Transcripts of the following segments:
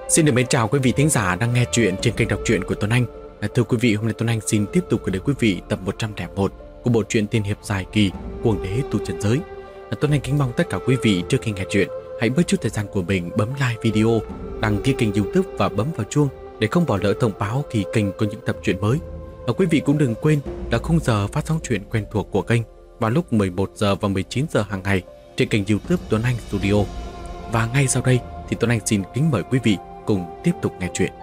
Xin được mến chào quý vị thính giả đang nghe chuyện trên kênh đọc truyện của Tuấn Anh. Thưa quý vị, hôm nay Tuấn Anh xin tiếp tục gửi đến quý vị tập 101 của bộ truyện tiên hiệp dài kỳ Cuồng Đế Tu Chân Giới. Tuấn Anh kính mong tất cả quý vị trước khi nghe chuyện hãy bớt chút thời gian của mình bấm like video, đăng ký kênh YouTube và bấm vào chuông để không bỏ lỡ thông báo khi kênh có những tập truyện mới. Quý vị cũng đừng quên là khung giờ phát sóng truyện quen thuộc của kênh vào lúc 11 giờ và 19 giờ hàng ngày trên kênh YouTube Tuấn Anh Studio. Và ngay sau đây thì Tuấn Anh xin kính mời quý vị cùng tiếp tục nghe chuyện.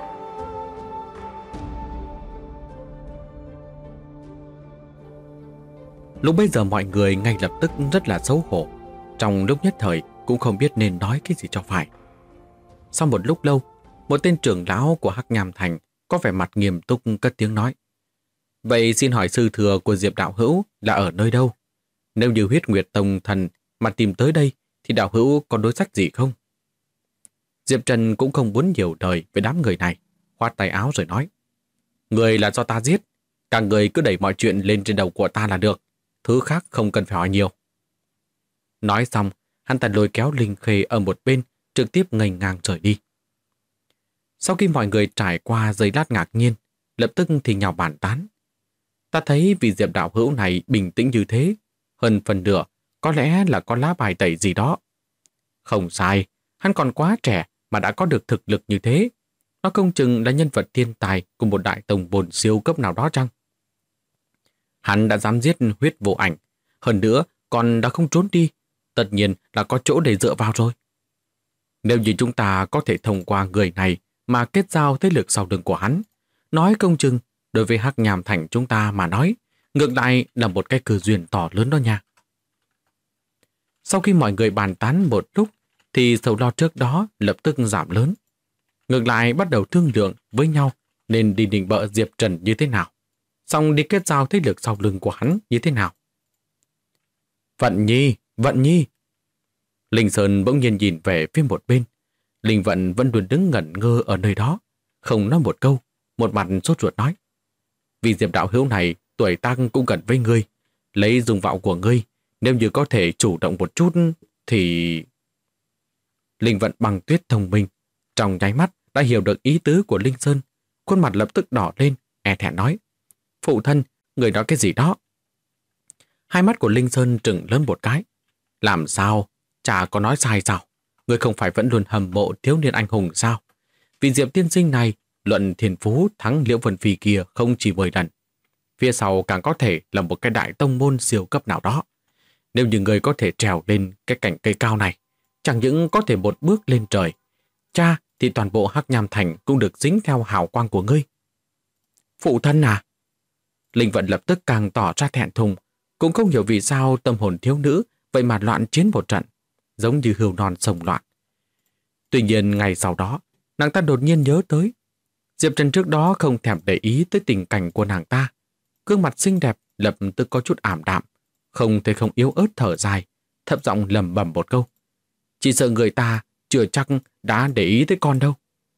Lúc bấy giờ mọi người ngay lập tức rất là xấu hổ, trong lúc nhất thời cũng không biết nên nói cái gì cho phải. Sau một lúc lâu, một tên trưởng lão của Hắc Nham Thành có vẻ mặt nghiêm túc cất tiếng nói: "Vậy xin hỏi sư thừa của Diệp đạo hữu là ở nơi đâu? Nếu như Huyết Nguyệt Tông thần mà tìm tới đây thì đạo hữu có đối sách gì không?" Diệp Trần cũng không muốn nhiều lời với đám người này, khoát tay áo rồi nói: "Người là do ta giết, cả người cứ đẩy mọi chuyện lên trên đầu của ta là được, thứ khác không cần phải hỏi nhiều." Nói xong, hắn ta lôi kéo Linh Khê ở một bên, trực tiếp nghênh ngang rời đi. Sau khi mọi người trải qua giây lát ngạc nhiên, lập tức thì nhào bàn tán. Ta thấy vị Diệp đạo hữu này bình tĩnh như thế, hơn phần nửa có lẽ là có lá bài tẩy gì đó. Không sai, hắn còn quá trẻ mà đã có được thực lực như thế. Nó không chừng là nhân vật thiên tài của một đại tông bồn siêu cấp nào đó chăng? Hắn đã dám giết Huyết Vô Ảnh, hơn nữa còn đã không trốn đi, tất nhiên là có chỗ để dựa vào rồi. Nếu như chúng ta có thể thông qua người này mà kết giao thế lực sau lưng của hắn, nói không chừng đối với Hắc Nham Thành chúng ta mà nói, ngược lại là một cái cơ duyên to lớn đó nha. Sau khi mọi người bàn tán một lúc, thì sầu lo trước đó lập tức giảm lớn. Ngược lại bắt đầu thương lượng với nhau nên đi định bợ Diệp Trần như thế nào, xong đi kết giao thế lực sau lưng của hắn như thế nào. Vận Nhi! Linh Sơn bỗng nhiên nhìn về phía một bên. Linh Vận vẫn luôn đứng ngẩn ngơ ở nơi đó, không nói một câu, một mặt sốt ruột nói: "Vì Diệp đạo hữu này tuổi tác cũng gần với ngươi, lấy dung mạo của ngươi, nếu như có thể chủ động một chút thì..." Linh Vận Băng Tuyết thông minh, trong nháy mắt đã hiểu được ý tứ của Linh Sơn, khuôn mặt lập tức đỏ lên, e thẹn nói: "Phụ thân, người nói cái gì đó?" Hai mắt của Linh Sơn trừng lớn một cái. "Làm sao? Chả có nói sai sao? Người không phải vẫn luôn hâm mộ thiếu niên anh hùng sao? Vì Diệp tiên sinh này, luận thiên phú thắng Liễu Vân Phi kia không chỉ 10 lần. Phía sau càng có thể là một cái đại tông môn siêu cấp nào đó. Nếu như người có thể trèo lên cái cành cây cao này, chẳng những có thể một bước lên trời, cha thì toàn bộ Hắc Nham Thành cũng được dính theo hào quang của ngươi." "Phụ thân à?" Linh Vận lập tức càng tỏ ra thẹn thùng, cũng không hiểu vì sao tâm hồn thiếu nữ vậy mà loạn chiến một trận, giống như hươu non sông loạn. Tuy nhiên ngày sau đó, nàng ta đột nhiên nhớ tới Diệp Trần trước đó không thèm để ý tới tình cảnh của nàng ta. Gương mặt xinh đẹp lập tức có chút ảm đạm, không thể không yếu ớt thở dài, thấp giọng lẩm bẩm một câu: "Chỉ sợ người ta chưa chắc đã để ý tới con đâu."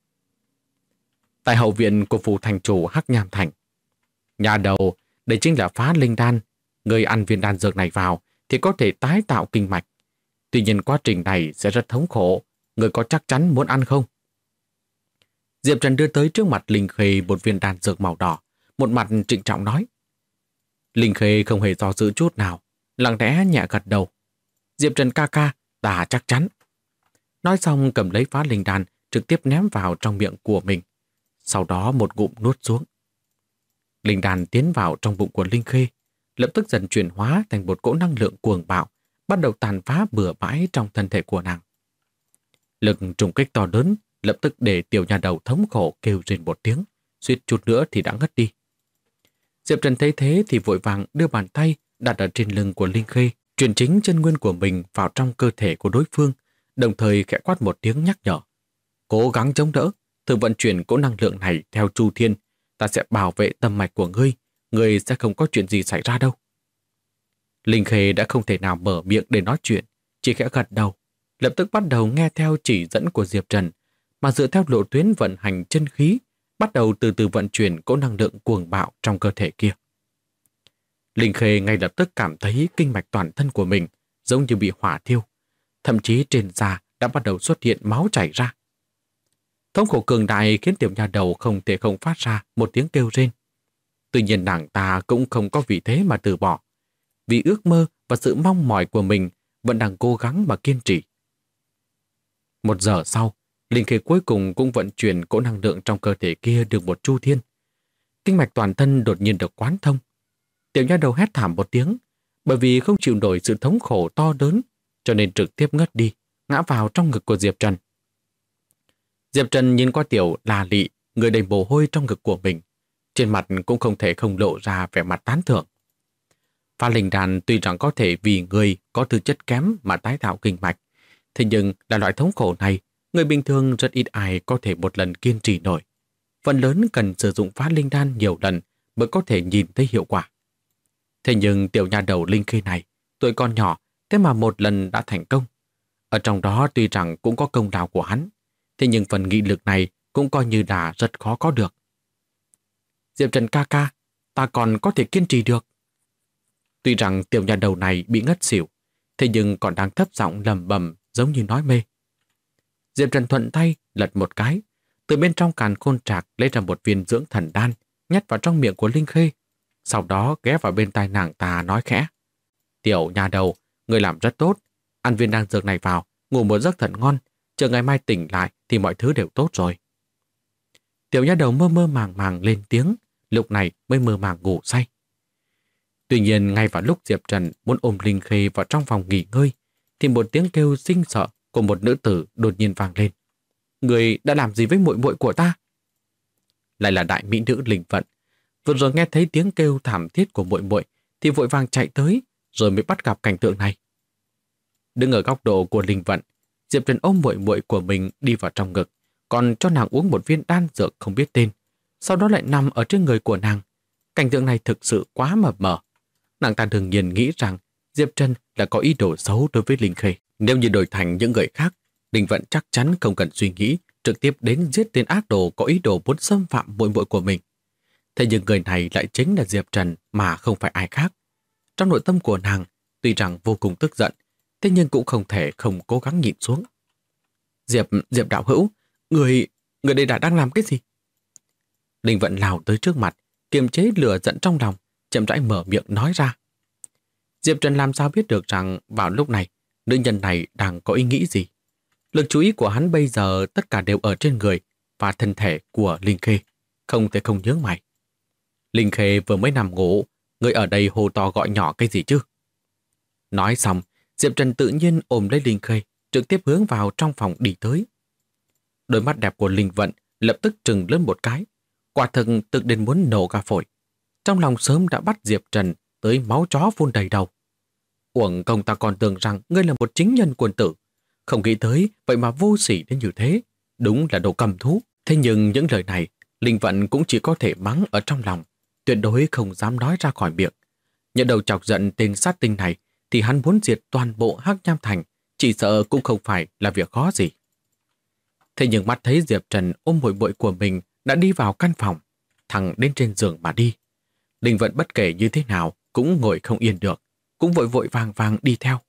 Tại hậu viện của phủ thành chủ Hắc Nham Thành, nhà đầu, đây chính là phá linh đan. Người ăn viên đan dược này vào thì có thể tái tạo kinh mạch. Tuy nhiên quá trình này sẽ rất thống khổ. Người có chắc chắn muốn ăn không? Diệp Trần đưa tới trước mặt Linh Khê một viên đan dược màu đỏ, một mặt trịnh trọng nói. Linh Khê không hề do dự chút nào, lặng lẽ nhẹ gật đầu. "Diệp Trần ca ca, ta chắc chắn." Nói xong cầm lấy phá linh đan, trực tiếp ném vào trong miệng của mình. Sau đó một ngụm nuốt xuống. Linh đan tiến vào trong bụng của Linh Khê, lập tức dần chuyển hóa thành một cỗ năng lượng cuồng bạo, bắt đầu tàn phá bừa bãi trong thân thể của nàng. Lực trùng kích to lớn lập tức để tiểu nhà đầu thống khổ kêu rên một tiếng, suýt chút nữa thì đã ngất đi. Diệp Trần thấy thế thì vội vàng đưa bàn tay đặt ở trên lưng của Linh Khê, truyền chính chân nguyên của mình vào trong cơ thể của đối phương, đồng thời khẽ quát một tiếng nhắc nhở: "Cố gắng chống đỡ, thử vận chuyển cỗ năng lượng này theo Chu Thiên, ta sẽ bảo vệ tâm mạch của ngươi, ngươi sẽ không có chuyện gì xảy ra đâu." Linh Khê đã không thể nào mở miệng để nói chuyện, chỉ khẽ gật đầu, lập tức bắt đầu nghe theo chỉ dẫn của Diệp Trần, mà dựa theo lộ tuyến vận hành chân khí, bắt đầu từ từ vận chuyển cỗ năng lượng cuồng bạo trong cơ thể kia. Linh Khê ngay lập tức cảm thấy kinh mạch toàn thân của mình giống như bị hỏa thiêu, thậm chí trên da đã bắt đầu xuất hiện máu chảy ra. Thống khổ cường đại khiến tiểu nha đầu không thể không phát ra một tiếng kêu rên. Tuy nhiên nàng ta cũng không có vì thế mà từ bỏ. Vì ước mơ và sự mong mỏi của mình vẫn đang cố gắng mà kiên trì. 1 giờ sau, linh khí cuối cùng cũng vận chuyển cỗ năng lượng trong cơ thể kia được một chu thiên. Kinh mạch toàn thân đột nhiên được quán thông. Tiểu nha đầu hét thảm một tiếng, bởi vì không chịu nổi sự thống khổ to lớn, cho nên trực tiếp ngất đi, ngã vào trong ngực của Diệp Trần. Diệp Trần nhìn qua tiểu là lị, người đầy mồ hôi trong ngực của mình. Trên mặt cũng không thể không lộ ra vẻ mặt tán thưởng. Phá linh đan tuy rằng có thể vì người có tư chất kém mà tái tạo kinh mạch, thế nhưng là loại thống khổ này, người bình thường rất ít ai có thể một lần kiên trì nổi. Phần lớn cần sử dụng phá linh đan nhiều lần mới có thể nhìn thấy hiệu quả. Thế nhưng tiểu nha đầu linh khí này, tuổi còn nhỏ, thế mà một lần đã thành công. Ở trong đó tuy rằng cũng có công lao của hắn, thế nhưng phần nghị lực này cũng coi như là rất khó có được. Diệp Trần ca ca, ta còn có thể kiên trì được. Tuy rằng tiểu nha đầu này bị ngất xỉu, thế nhưng còn đang thấp giọng lẩm bẩm giống như nói mê. Diệp Trần thuận tay lật một cái, từ bên trong càn khôn trạc lấy ra một viên dưỡng thần đan, nhét vào trong miệng của Linh Khê. Sau đó ghé vào bên tai nàng ta nói khẽ: Tiểu nha đầu, người làm rất tốt, ăn viên đan dược này vào, ngủ một giấc thật ngon, chờ ngày mai tỉnh lại thì mọi thứ đều tốt rồi. Tiểu nha đầu mơ mơ màng màng lên tiếng, lúc này mới mơ màng ngủ say. Tuy nhiên ngay vào lúc Diệp Trần muốn ôm Linh Khê vào trong phòng nghỉ ngơi, thì một tiếng kêu kinh sợ của một nữ tử đột nhiên vang lên. Người đã làm gì với muội muội của ta? Lại là đại mỹ nữ Linh Vận. Vừa rồi nghe thấy tiếng kêu thảm thiết của muội muội thì vội vàng chạy tới, rồi mới bắt gặp cảnh tượng này. Đứng ở góc độ của Linh Vận, Diệp Trần ôm muội muội của mình đi vào trong ngực, còn cho nàng uống một viên đan dược không biết tên, sau đó lại nằm ở trên người của nàng. Cảnh tượng này thực sự quá mập mờ. Nàng ta đương nhiên nghĩ rằng Diệp Trần là có ý đồ xấu đối với Linh Khê. Nếu như đổi thành những người khác, Linh Vận chắc chắn không cần suy nghĩ, trực tiếp đến giết tên ác đồ có ý đồ muốn xâm phạm muội muội của mình. Thế nhưng người này lại chính là Diệp Trần mà không phải ai khác. Trong nội tâm của nàng, tuy rằng vô cùng tức giận, thế nhưng cũng không thể không cố gắng nhịn xuống. Diệp đạo hữu, người đây đã đang làm cái gì? Linh Vận lao tới trước mặt, kiềm chế lửa giận trong lòng, chậm rãi mở miệng nói ra. Diệp Trần làm sao biết được rằng vào lúc này, nữ nhân này đang có ý nghĩ gì? Lực chú ý của hắn bây giờ tất cả đều ở trên người và thân thể của Linh Khê, không thể không nhướng mày. Linh Khê vừa mới nằm ngủ, người ở đây hô to gọi nhỏ cái gì chứ? Nói xong, Diệp Trần tự nhiên ôm lấy Linh Khê, trực tiếp hướng vào trong phòng đi tới. Đôi mắt đẹp của Linh Vận lập tức trừng lớn một cái, quả thực tự đến muốn nổ cả phổi. Trong lòng sớm đã bắt Diệp Trần tới máu chó phun đầy đầu. Uổng công ta còn tưởng rằng ngươi là một chính nhân quân tử, không nghĩ tới vậy mà vô sỉ đến như thế, đúng là đồ cầm thú. Thế nhưng những lời này, Linh Vận cũng chỉ có thể mắng ở trong lòng, tuyệt đối không dám nói ra khỏi miệng. Nhận đầu chọc giận tên sát tinh này thì hắn muốn diệt toàn bộ Hắc Nham Thành, chỉ sợ cũng không phải là việc khó gì. Thế nhưng mắt thấy Diệp Trần ôm muội muội của mình đã đi vào căn phòng, thẳng đến trên giường mà đi. Linh Vận bất kể như thế nào cũng ngồi không yên được, cũng vội vội vàng vàng đi theo.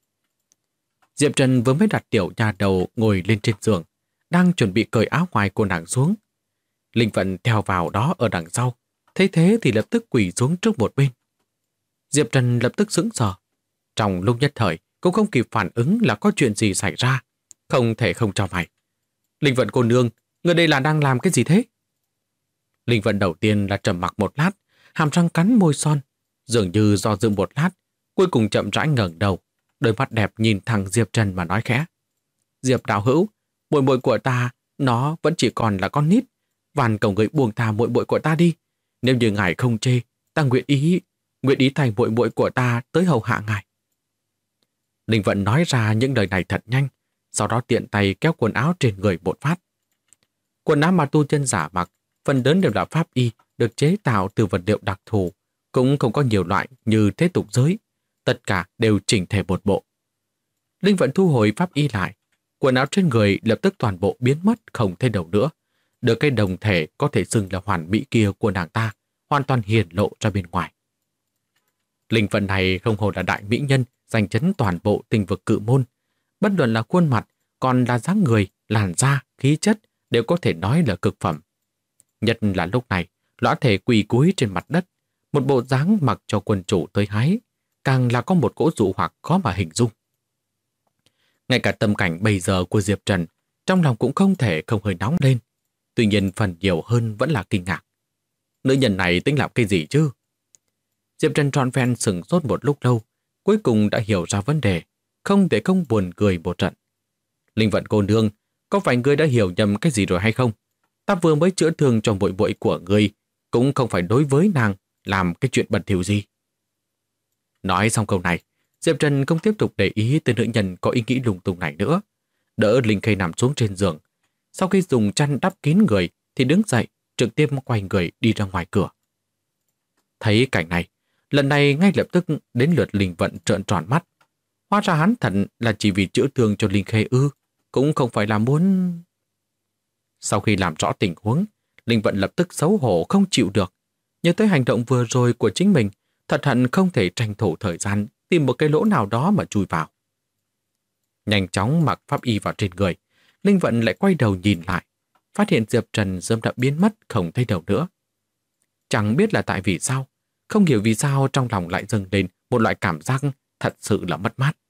Diệp Trần vừa mới đặt tiểu nha đầu ngồi lên trên giường, đang chuẩn bị cởi áo ngoài của nàng xuống. Linh Vận theo vào đó ở đằng sau, thấy thế thì lập tức quỳ xuống trước một bên. Diệp Trần lập tức sững sờ. Trong lúc nhất thời, cũng không kịp phản ứng là có chuyện gì xảy ra, không thể không cho mày. Linh Vận cô nương, người đây là đang làm cái gì thế? Linh Vận đầu tiên là trầm mặc một lát, hàm răng cắn môi son, dường như do dự một lát, cuối cùng chậm rãi ngẩng đầu, đôi mắt đẹp nhìn thẳng Diệp Trần mà nói khẽ. Diệp đạo hữu, muội muội của ta, nó vẫn chỉ còn là con nít, van cầu người buông tha muội muội của ta đi. Nếu như ngài không chê, ta nguyện ý thành muội muội của ta tới hầu hạ ngài. Linh Vận nói ra những lời này thật nhanh, sau đó tiện tay kéo quần áo trên người một phát. Quần áo mà tu chân giả mặc, phần lớn đều là pháp y, được chế tạo từ vật liệu đặc thù, cũng không có nhiều loại như thế tục giới, tất cả đều chỉnh thể một bộ. Linh Vận thu hồi pháp y lại, quần áo trên người lập tức toàn bộ biến mất không thấy đâu nữa, được cái đồng thể có thể xưng là hoàn mỹ kia của nàng ta hoàn toàn hiển lộ ra bên ngoài. Linh Vận này không hồ là đại mỹ nhân giành chấn toàn bộ tinh vực Cự Môn, bất luận là khuôn mặt, còn là dáng người, làn da, khí chất đều có thể nói là cực phẩm. Nhất là lúc này, lõa thể quỳ cúi trên mặt đất, một bộ dáng mặc cho quân chủ tới hái, càng là có một cỗ dụ hoặc khó mà hình dung. Ngay cả tâm cảnh bây giờ của Diệp Trần, trong lòng cũng không thể không hơi nóng lên. Tuy nhiên phần nhiều hơn vẫn là kinh ngạc. Nữ nhân này tính làm cái gì chứ? Diệp Trần trọn vẹn sửng sốt một lúc lâu, cuối cùng đã hiểu ra vấn đề, không thể không buồn cười một trận. Linh Vận cô nương, có phải ngươi đã hiểu nhầm cái gì rồi hay không? Ta vừa mới chữa thương cho muội muội của ngươi, cũng không phải đối với nàng làm cái chuyện bẩn thỉu gì. Nói xong câu này, Diệp Trần không tiếp tục để ý tới nữ nhân có ý nghĩ lung tung này nữa. Đỡ Linh Khê nằm xuống trên giường. Sau khi dùng chăn đắp kín người thì đứng dậy, trực tiếp quay người đi ra ngoài cửa. Thấy cảnh này, lần này ngay lập tức đến lượt Linh Vận trợn tròn mắt. Hóa ra hắn thật là chỉ vì chữa thương cho Linh Khê ư, cũng không phải là muốn... Sau khi làm rõ tình huống, Linh Vận lập tức xấu hổ không chịu được. Nhớ tới hành động vừa rồi của chính mình, thật hận không thể tranh thủ thời gian tìm một cái lỗ nào đó mà chui vào. Nhanh chóng mặc pháp y vào trên người, Linh Vận lại quay đầu nhìn lại, phát hiện Diệp Trần sớm đã biến mất không thấy đâu nữa. Chẳng biết là tại vì sao, không hiểu vì sao trong lòng lại dâng lên một loại cảm giác thật sự là mất mát.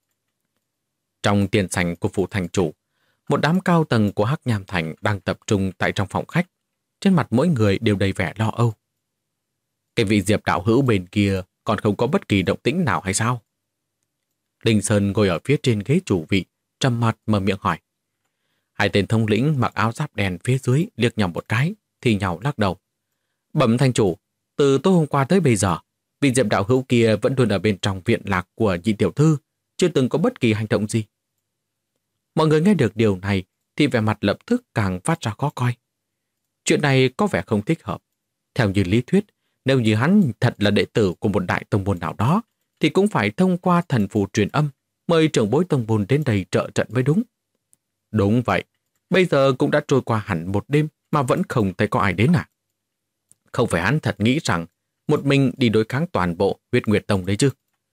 Trong tiền sảnh của phủ thành chủ, một đám cao tầng của Hắc Nham Thành đang tập trung tại trong phòng khách. Trên mặt mỗi người đều đầy vẻ lo âu. Cái vị Diệp đạo hữu bên kia còn không có bất kỳ động tĩnh nào hay sao? Linh Sơn ngồi ở phía trên ghế chủ vị, trầm mặt mở miệng hỏi. Hai tên thống lĩnh mặc áo giáp đen phía dưới liếc nhau một cái, thì nhau lắc đầu. Bẩm thành chủ, từ tối hôm qua tới bây giờ, vị Diệp đạo hữu kia vẫn luôn ở bên trong viện lạc của nhị tiểu thư, chưa từng có bất kỳ hành động gì. Mọi người nghe được điều này thì vẻ mặt lập tức càng phát ra khó coi. Chuyện này có vẻ không thích hợp. Theo như lý thuyết, nếu như hắn thật là đệ tử của một đại tông môn nào đó, thì cũng phải thông qua thần phù truyền âm, mời trưởng bối tông môn đến đây trợ trận mới đúng. Đúng vậy, bây giờ cũng đã trôi qua hẳn một đêm mà vẫn không thấy có ai đến à? Không phải hắn thật nghĩ rằng một mình đi đối kháng toàn bộ Huyết Nguyệt Tông đấy chứ?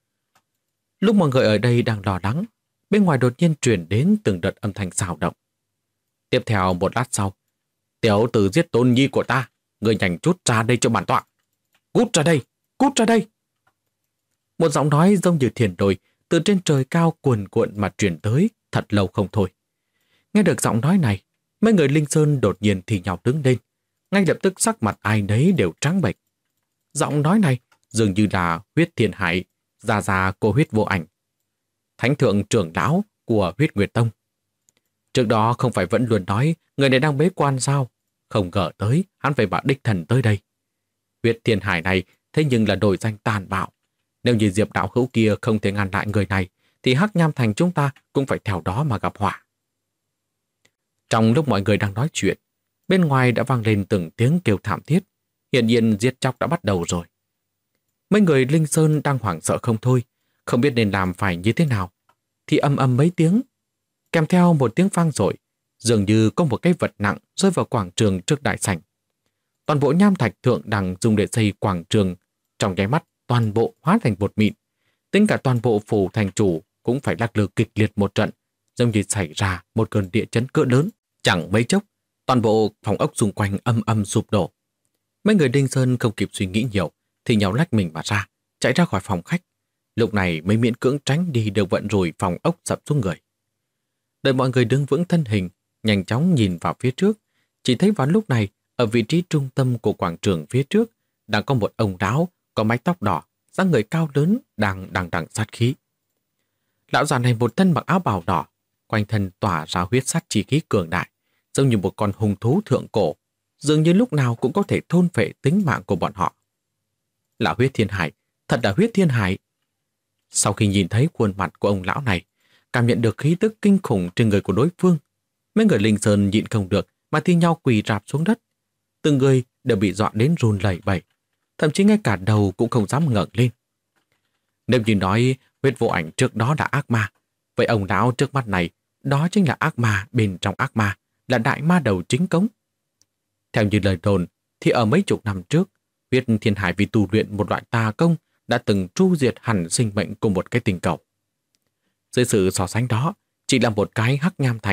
Lúc mọi người ở đây đang lo lắng, bên ngoài đột nhiên truyền đến từng đợt âm thanh xào động. Tiếp theo một lát sau, tiểu tử giết tôn nhi của ta, người nhanh chút ra đây cho bản tọa. Cút ra đây, cút ra đây. Một giọng nói giống như thiền đồi từ trên trời cao cuồn cuộn mà truyền tới, thật lâu không thôi. Nghe được giọng nói này, mấy người Linh Sơn đột nhiên thì nhào đứng lên, ngay lập tức sắc mặt ai nấy đều trắng bệch. Giọng nói này dường như là Huyết Thiên Hải, già cô Huyết Vô Ảnh, thánh thượng trưởng lão của Huyết Nguyệt Tông. Trước đó không phải vẫn luôn nói người này đang bế quan sao? Không ngờ tới hắn phải bảo đích thần tới đây. Huyết Thiên Hải này thế nhưng là đổi danh tàn bạo. Nếu như Diệp đạo hữu kia không thể ngăn lại người này, thì Hắc Nham Thành chúng ta cũng phải theo đó mà gặp họa. Trong lúc mọi người đang nói chuyện, bên ngoài đã vang lên từng tiếng kêu thảm thiết. Hiển nhiên giết chóc đã bắt đầu rồi. Mấy người Linh Sơn đang hoảng sợ không thôi, không biết nên làm phải như thế nào. Thì ầm ầm mấy tiếng, kèm theo một tiếng vang dội, dường như có một cái vật nặng rơi vào quảng trường trước đại sảnh. Toàn bộ nham thạch thượng đẳng dùng để xây quảng trường, trong nháy mắt toàn bộ hóa thành bột mịn. Tính cả toàn bộ phủ thành chủ cũng phải lắc lư kịch liệt một trận, giống như xảy ra một cơn địa chấn cỡ lớn. Chẳng mấy chốc, toàn bộ phòng ốc xung quanh âm âm sụp đổ. Mấy người Đinh Sơn không kịp suy nghĩ nhiều, thì nhào lách mình mà ra, chạy ra khỏi phòng khách. Lúc này mới miễn cưỡng tránh đi được vận rủi phòng ốc sập xuống người. Đợi mọi người đứng vững thân hình, nhanh chóng nhìn vào phía trước, chỉ thấy vào lúc này, ở vị trí trung tâm của quảng trường phía trước, đang có một ông lão có mái tóc đỏ, dáng người cao lớn đang đằng sát khí. Lão già này một thân mặc áo bào đỏ, quanh thân tỏa ra huyết sát chi khí cường đại, giống như một con hung thú thượng cổ, dường như lúc nào cũng có thể thôn phệ tính mạng của bọn họ. Là Huyết Thiên Hải, thật là Huyết Thiên Hải. Sau khi nhìn thấy khuôn mặt của ông lão này, cảm nhận được khí tức kinh khủng trên người của đối phương, mấy người Linh Sơn nhịn không được mà thi nhau quỳ rạp xuống đất. Từng người đều bị dọa đến run lẩy bẩy, thậm chí ngay cả đầu cũng không dám ngẩng lên. Nếu như nói Huyết Vô Ảnh trước đó là ác ma, vậy ông lão trước mắt này, đó chính là ác ma bên trong ác ma, là đại ma đầu chính cống. Theo như lời đồn, thì ở mấy chục năm trước, Huyết Thiên Hải vì tu luyện một loại tà công đã từng tru diệt hẳn sinh mệnh của một cái tinh cầu. Dưới sự so sánh đó, chỉ là một cái Hắc Nham Thành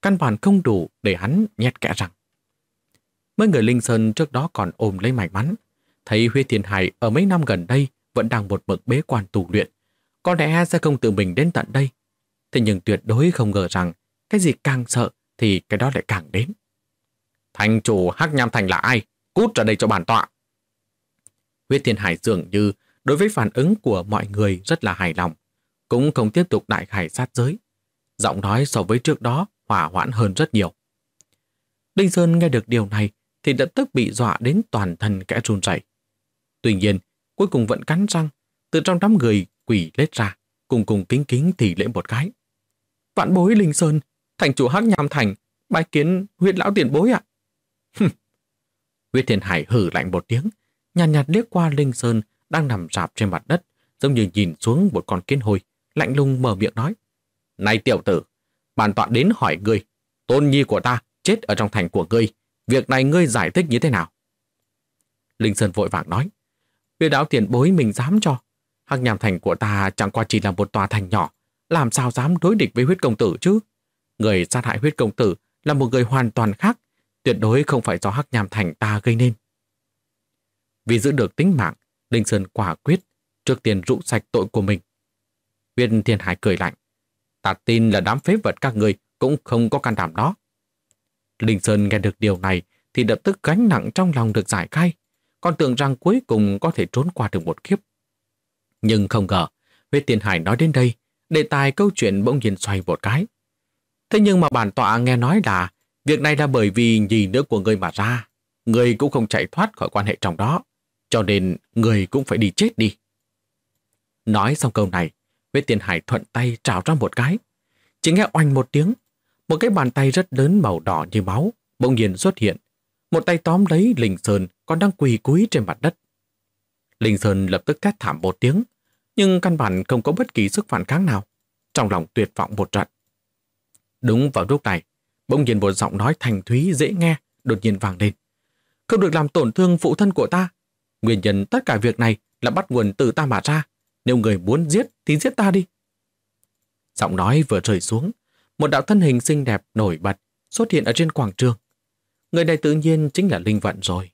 căn bản không đủ để hắn nhét kẽ răng. Mấy người Linh Sơn trước đó còn ôm lấy may mắn, thấy Huyết Thiên Hải ở mấy năm gần đây vẫn đang một mực bế quan tu luyện, có lẽ sẽ không tự mình đến tận đây. Thế nhưng tuyệt đối không ngờ rằng cái gì càng sợ thì cái đó lại càng đến. Thành chủ Hắc Nham Thành là ai? Cút ra đây cho bản tọa. Huyết Thiên Hải dường như đối với phản ứng của mọi người rất là hài lòng, cũng không tiếp tục đại khải sát giới. Giọng nói so với trước đó hỏa hoãn hơn rất nhiều. Đinh Sơn nghe được điều này thì lập tức bị dọa đến toàn thân kẽ run rẩy. Tuy nhiên, cuối cùng vẫn cắn răng, từ trong đám người quỳ lết ra, cùng kính kính thì lễ một cái. Vạn bối Linh Sơn, thành chủ Hắc Nham Thành, bái kiến Huyết lão tiền bối ạ. Huyết Thiên Hải hử lạnh một tiếng, nhàn nhạt liếc qua Linh Sơn đang nằm rạp trên mặt đất, giống như nhìn xuống một con kiến hôi, lạnh lùng mở miệng nói: Này tiểu tử, bản tọa đến hỏi ngươi, tôn nhi của ta chết ở trong thành của ngươi, việc này ngươi giải thích như thế nào? Linh Sơn vội vàng nói: Huyết lão tiền bối mình dám cho, Hắc Nham Thành của ta chẳng qua chỉ là một tòa thành nhỏ, làm sao dám đối địch với Huyết công tử chứ? Người sát hại Huyết công tử là một người hoàn toàn khác, tuyệt đối không phải do Hắc Nham Thành ta gây nên. Vì giữ được tính mạng, Linh Sơn quả quyết trước tiên rũ sạch tội của mình. Huyết Thiên Hải cười lạnh: Ta tin là đám phế vật các người cũng không có can đảm đó. Linh Sơn nghe được điều này thì lập tức gánh nặng trong lòng được giải khai, còn tưởng rằng cuối cùng có thể trốn qua được một kiếp. Nhưng không ngờ, Huyết Thiên Hải nói đến đây, đề tài câu chuyện bỗng nhiên xoay một cái. Thế nhưng mà bản tọa nghe nói là việc này là bởi vì nhì nữ của ngươi mà ra, ngươi cũng không chạy thoát khỏi quan hệ trong đó, cho nên ngươi cũng phải đi chết đi. Nói xong câu này, Huyết Thiên Hải thuận tay trào ra một cái. Chỉ nghe oanh một tiếng, một cái bàn tay rất lớn màu đỏ như máu bỗng nhiên xuất hiện. Một tay tóm lấy Linh Sơn còn đang quỳ cúi trên mặt đất. Linh Sơn lập tức thét thảm một tiếng, nhưng căn bản không có bất kỳ sức phản kháng nào, trong lòng tuyệt vọng một trận. Đúng vào lúc này, bỗng nhiên một giọng nói thanh thúy dễ nghe đột nhiên vang lên: Không được làm tổn thương phụ thân của ta. Nguyên nhân tất cả việc này là bắt nguồn từ ta mà ra. Nếu người muốn giết thì giết ta đi. Giọng nói vừa rơi xuống, một đạo thân hình xinh đẹp nổi bật xuất hiện ở trên quảng trường. Người này tự nhiên chính là Linh Vận rồi.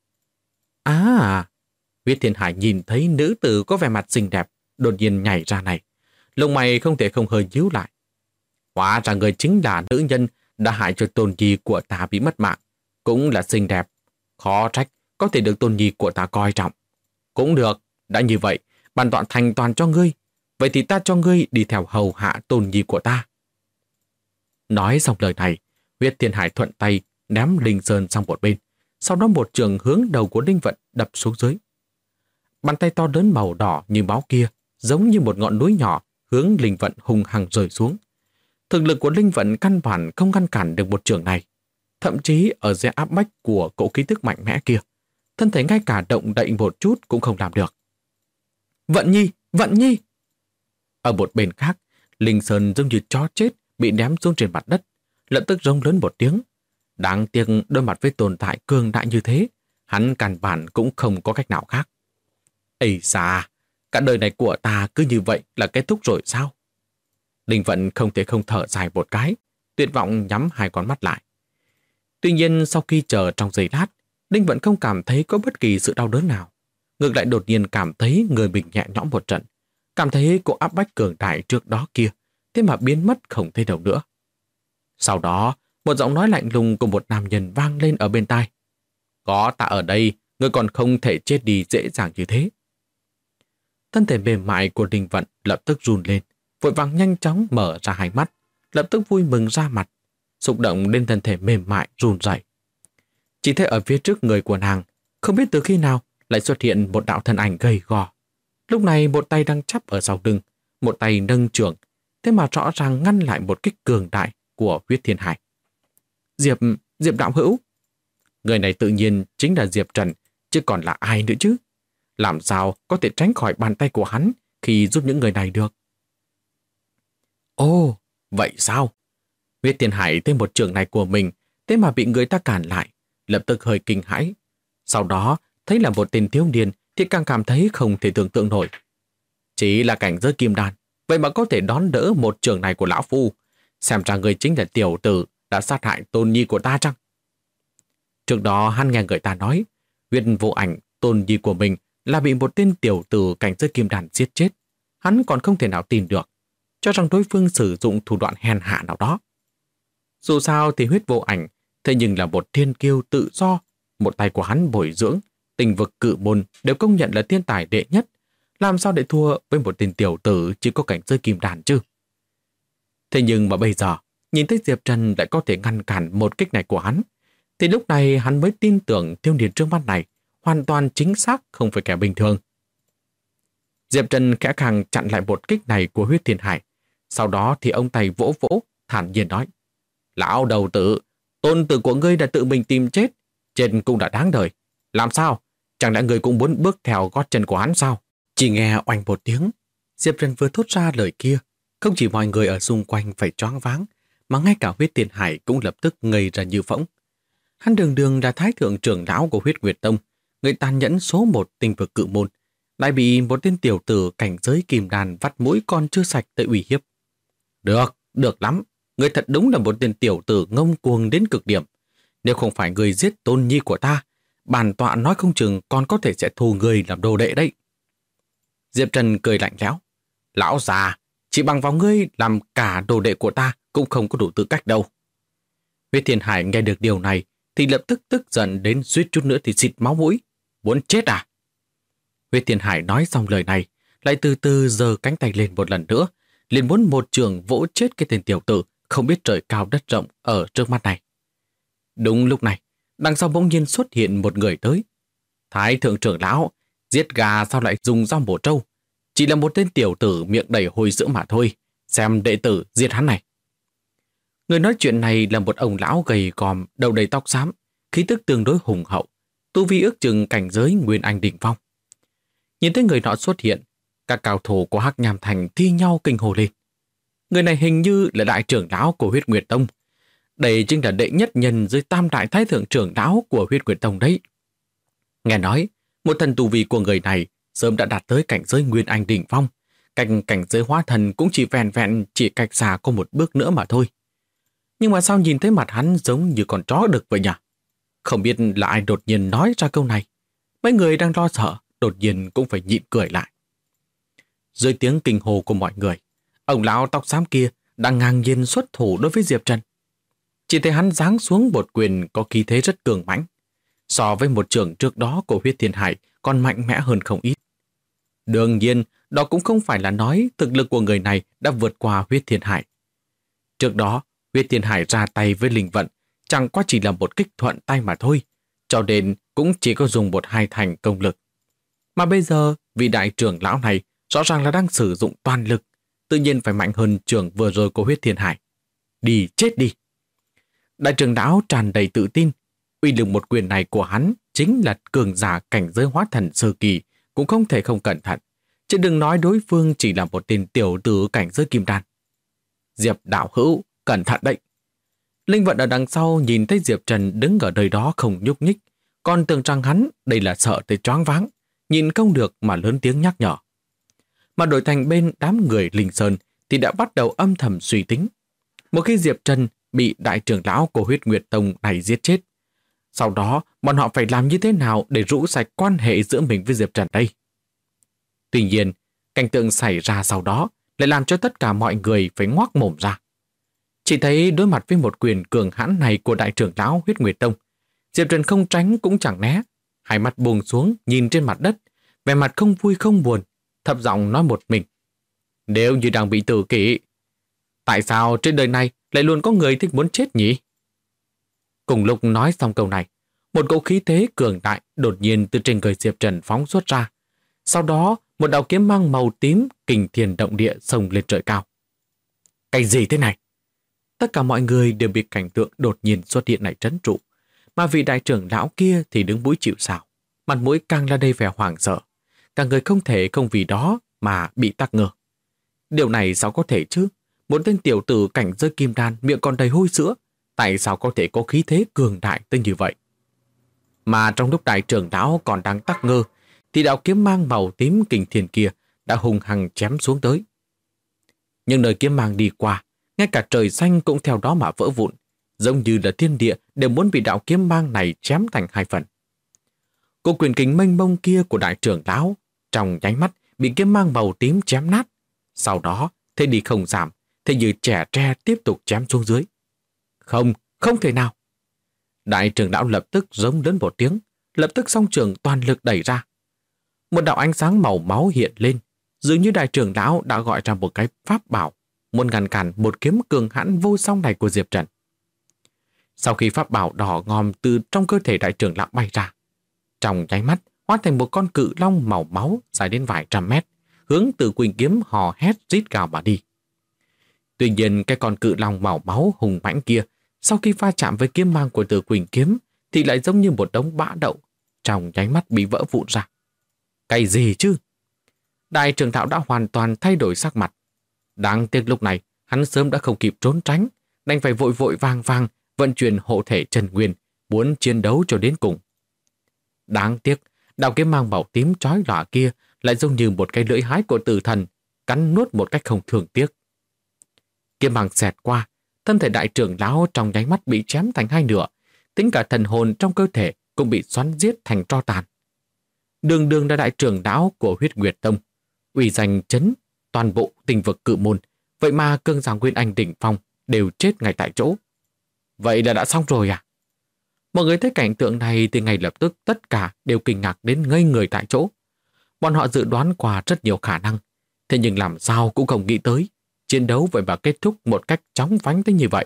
Huyết Thiên Hải nhìn thấy nữ tử có vẻ mặt xinh đẹp đột nhiên nhảy ra này, lông mày không thể không hơi nhíu lại. Hóa ra người chính là nữ nhân đã hại cho tôn nhi của ta bị mất mạng, cũng là xinh đẹp, khó trách có thể được tôn nhi của ta coi trọng. Cũng được, đã như vậy, bản tọa thành toàn cho ngươi, vậy thì ta cho ngươi đi theo hầu hạ tôn nhi của ta. Nói xong lời này, Huyết Thiên Hải thuận tay ném Linh Sơn sang một bên, sau đó một trường hướng đầu của Linh Vận đập xuống dưới. Bàn tay to lớn màu đỏ như máu kia giống như một ngọn núi nhỏ hướng Linh Vận hung hăng rơi xuống. Thực lực của Linh Vận căn bản không ngăn cản được một trường này. Thậm chí ở dưới áp bách của cỗ khí tức mạnh mẽ kia, thân thể ngay cả động đậy một chút cũng không làm được. Vận Nhi! Vận Nhi! Ở một bên khác, Linh Sơn giống như chó chết bị ném xuống trên mặt đất, lập tức rống lớn một tiếng. Đáng tiếc đối mặt với tồn tại cường đại như thế, hắn căn bản cũng không có cách nào khác. Ây xa, cả đời này của ta cứ như vậy là kết thúc rồi sao? Linh Vận không thể không thở dài một cái, tuyệt vọng nhắm hai con mắt lại. Tuy nhiên sau khi chờ trong giây lát, Linh Vận không cảm thấy có bất kỳ sự đau đớn nào. Ngược lại đột nhiên cảm thấy người mình nhẹ nhõm một trận, cảm thấy cô áp bách cường đại trước đó kia, thế mà biến mất không thấy đâu nữa. Sau đó, một giọng nói lạnh lùng của một nam nhân vang lên ở bên tai. Có ta ở đây, ngươi còn không thể chết đi dễ dàng như thế. Thân thể mềm mại của Linh Vận lập tức run lên, vội vàng nhanh chóng mở ra hai mắt, lập tức vui mừng ra mặt, xúc động lên thân thể mềm mại run rẩy. Chỉ thấy ở phía trước người của nàng, không biết từ khi nào lại xuất hiện một đạo thân ảnh gầy gò. Lúc này một tay đang chắp ở sau lưng, một tay nâng chưởng, thế mà rõ ràng ngăn lại một kích cường đại của Huyết Thiên Hải. Diệp đạo hữu. Người này tự nhiên chính là Diệp Trần, chứ còn là ai nữa chứ? Làm sao có thể tránh khỏi bàn tay của hắn khi giúp những người này được? Ồ, vậy sao? Huyết Thiên Hải thấy một trường này của mình, thế mà bị người ta cản lại, lập tức hơi kinh hãi. Sau đó, thấy là một tên thiếu niên thì càng cảm thấy không thể tưởng tượng nổi. Chỉ là cảnh giới kim đan, vậy mà có thể đón đỡ một trường này của lão phu. Xem ra người chính là tiểu tử đã sát hại tôn nhi của ta chăng? Trước đó hắn nghe người ta nói, Huyết Vô Ảnh, tôn nhi của mình là bị một tên tiểu tử cảnh giới kim đan giết chết. Hắn còn không thể nào tin được, cho rằng đối phương sử dụng thủ đoạn hèn hạ nào đó. Dù sao thì Huyết Vô Ảnh thế nhưng là một thiên kiêu tự do, một tay của hắn bồi dưỡng, Tinh vực cự môn đều công nhận là thiên tài đệ nhất, làm sao để thua với một tên tiểu tử chỉ có cảnh giới kim đan chứ? Thế nhưng mà bây giờ, nhìn thấy Diệp Trần lại có thể ngăn cản một kích này của hắn, thì lúc này hắn mới tin tưởng thiếu niên trước mắt này hoàn toàn chính xác không phải kẻ bình thường. Diệp Trần khẽ khàng chặn lại một kích này của Huyết Thiên Hải, sau đó thì ông tay vỗ vỗ, thản nhiên nói: Lão đầu tử, tôn tử của ngươi đã tự mình tìm chết, chết cũng đã đáng đời. Làm sao? Chẳng lẽ ngươi cũng muốn bước theo gót chân của hắn sao? Chỉ nghe oanh một tiếng, Diệp Trần vừa thốt ra lời kia, không chỉ mọi người ở xung quanh phải choáng váng, mà ngay cả Huyết Thiên Hải cũng lập tức ngây ra như phỗng. Hắn đường đường là thái thượng trưởng lão của Huyết Nguyệt Tông, người tàn nhẫn số 1 Tinh vực cự môn, lại bị một tên tiểu tử cảnh giới kim đan vắt mũi còn chưa sạch tới uy hiếp. Được lắm, ngươi thật đúng là một tên tiểu tử ngông cuồng đến cực điểm. Nếu không phải ngươi giết tôn nhi của ta, bản tọa nói không chừng còn có thể sẽ thu ngươi làm đồ đệ đấy. Diệp Trần cười lạnh lẽo: Lão già, chỉ bằng vào ngươi làm cả đồ đệ của ta cũng không có đủ tư cách đâu. Huyết Thiên Hải nghe được điều này thì lập tức tức giận đến suýt chút nữa thì xịt máu mũi. Muốn chết à? Huyết Thiên Hải nói xong lời này, lại từ từ giơ cánh tay lên một lần nữa, liền muốn một trường vỗ chết cái tên tiểu tử không biết trời cao đất rộng ở trước mắt này. Đúng lúc này, đằng sau bỗng nhiên xuất hiện một người tới. Thái thượng trưởng lão, giết gà sao lại dùng dao bổ trâu? Chỉ là một tên tiểu tử miệng đầy hôi sữa mà thôi. Xem đệ tử giết hắn này. Người nói chuyện này là một ông lão gầy còm, đầu đầy tóc xám, khí tức tương đối hùng hậu, tu vi ước chừng cảnh giới Nguyên Anh đỉnh phong. Nhìn thấy người nọ xuất hiện, các cao thủ của Hắc Nham Thành thi nhau kinh hồ lên. Người này hình như là đại trưởng lão của Huyết Nguyệt Tông. Đây chính là đệ nhất nhân dưới tam đại thái thượng trưởng lão của Huyết Nguyệt Tông đấy. Nghe nói, một thần tu vi của người này sớm đã đạt tới cảnh giới Nguyên Anh đỉnh phong, cảnh giới hóa thần cũng chỉ vẹn vẹn chỉ cách xa có một bước nữa mà thôi. Nhưng mà sao nhìn thấy mặt hắn giống như con chó đực vậy nhỉ? Không biết là ai đột nhiên nói ra câu này. Mấy người đang lo sợ, đột nhiên cũng phải nhịn cười lại. Dưới tiếng kinh hồ của mọi người, ông lão tóc xám kia đang ngang nhiên xuất thủ đối với Diệp Trần. Chỉ thấy hắn giáng xuống một quyền có khí thế rất cường mãnh, so với một trường trước đó của Huyết Thiên Hải còn mạnh mẽ hơn không ít. Đương nhiên, đó cũng không phải là nói thực lực của người này đã vượt qua Huyết Thiên Hải. Trước đó, Huyết Thiên Hải ra tay với linh vận chẳng qua chỉ là một kích thuận tay mà thôi, cho nên cũng chỉ có dùng 1-2 thành công lực. Mà bây giờ, vị đại trưởng lão này rõ ràng là đang sử dụng toàn lực, tự nhiên phải mạnh hơn trường vừa rồi của Huyết Thiên Hải. Đi chết đi! Đại trưởng lão tràn đầy tự tin, uy lực một quyền này của hắn chính là cường giả cảnh giới hóa thần sơ kỳ, cũng không thể không cẩn thận, chứ đừng nói đối phương chỉ là một tên tiểu tử cảnh giới kim đan. Diệp đạo hữu, cẩn thận đấy! Linh vận ở đằng sau nhìn thấy Diệp Trần đứng ở nơi đó không nhúc nhích, còn tưởng rằng hắn đây là sợ tới choáng váng, nhìn không được mà lớn tiếng nhắc nhở. Mà đổi thành bên đám người Linh Sơn thì đã bắt đầu âm thầm suy tính. Một khi Diệp Trần bị đại trưởng lão của Huyết Nguyệt Tông này giết chết, sau đó bọn họ phải làm như thế nào để rũ sạch quan hệ giữa mình với Diệp Trần đây? Tuy nhiên, cảnh tượng xảy ra sau đó lại làm cho tất cả mọi người phải ngoác mồm ra. Chỉ thấy đối mặt với một quyền cường hãn này của đại trưởng lão Huyết Nguyệt Tông, Diệp Trần không tránh cũng chẳng né, hai mắt buông xuống nhìn trên mặt đất, vẻ mặt không vui không buồn, thấp giọng nói một mình: Nếu như đang bị tử kỷ, tại sao trên đời này lại luôn có người thích muốn chết nhỉ? Cùng lúc nói xong câu này, một cỗ khí thế cường đại đột nhiên từ trên người Diệp Trần phóng xuất ra. Sau đó, một đạo kiếm mang màu tím kình thiên động địa xông lên trời cao. Cái gì thế này? Tất cả mọi người đều bị cảnh tượng đột nhiên xuất hiện này trấn trụ, mà vị đại trưởng lão kia thì đứng mũi chịu sào, mặt mũi càng là đầy vẻ hoảng sợ. Cả người không thể không vì đó mà bị tắc ngơ. Điều này sao có thể chứ? Một tên tiểu tử cảnh giới kim đan miệng còn đầy hôi sữa, tại sao có thể có khí thế cường đại tới như vậy? Mà trong lúc đại trưởng lão còn đang tắc ngơ, thì đạo kiếm mang màu tím kình thiên kia đã hùng hăng chém xuống tới. Nhưng nơi kiếm mang đi qua, ngay cả trời xanh cũng theo đó mà vỡ vụn, giống như là thiên địa đều muốn bị đạo kiếm mang này chém thành hai phần. Cô quyền kình mênh mông kia của đại trưởng lão trong nháy mắt bị kiếm mang màu tím chém nát. Sau đó, thế đi không giảm, thế như trẻ tre tiếp tục chém xuống dưới. Không, không thể nào. Đại trưởng lão lập tức rống lớn một tiếng, lập tức song trường toàn lực đẩy ra. Một đạo ánh sáng màu máu hiện lên, dường như đại trưởng lão đã gọi ra một cái pháp bảo, muốn ngăn cản một kiếm cường hãn vô song này của Diệp Trần. Sau khi pháp bảo đỏ ngòm từ trong cơ thể đại trưởng lão bay ra, trong nháy mắt hóa thành một con cự long màu máu dài đến vài trăm mét, hướng từ Quỳnh kiếm hò hét rít gào mà đi. Tuy nhiên cái con cự long màu máu hùng mãnh kia, sau khi va chạm với kiếm mang của Từ Quỳnh kiếm thì lại giống như một đống bã đậu, trong nháy mắt bị vỡ vụn ra. Cái gì chứ? Đại trưởng lão đã hoàn toàn thay đổi sắc mặt. Đáng tiếc lúc này hắn sớm đã không kịp trốn tránh, đành phải vội vội vàng vàng vận chuyển hộ thể chân nguyên, muốn chiến đấu cho đến cùng. Đáng tiếc, đạo kiếm mang màu tím chói lòa kia lại giống như một cái lưỡi hái của tử thần, cắn nuốt một cách không thương tiếc. Kiếm mang xẹt qua, thân thể đại trưởng lão trong nháy mắt bị chém thành hai nửa, tính cả thần hồn trong cơ thể cũng bị xoắn giết thành tro tàn. Đường đường là đại trưởng lão của Huyết Nguyệt Tông, uy danh chấn toàn bộ tinh vực Cự Môn, vậy mà cương giả Nguyên Anh đỉnh phong đều chết ngay tại chỗ. Vậy là đã xong rồi à? Mọi người thấy cảnh tượng này thì ngay lập tức tất cả đều kinh ngạc đến ngây người tại chỗ. Bọn họ dự đoán qua rất nhiều khả năng, thế nhưng làm sao cũng không nghĩ tới chiến đấu vậy mà kết thúc một cách chóng vánh tới như vậy.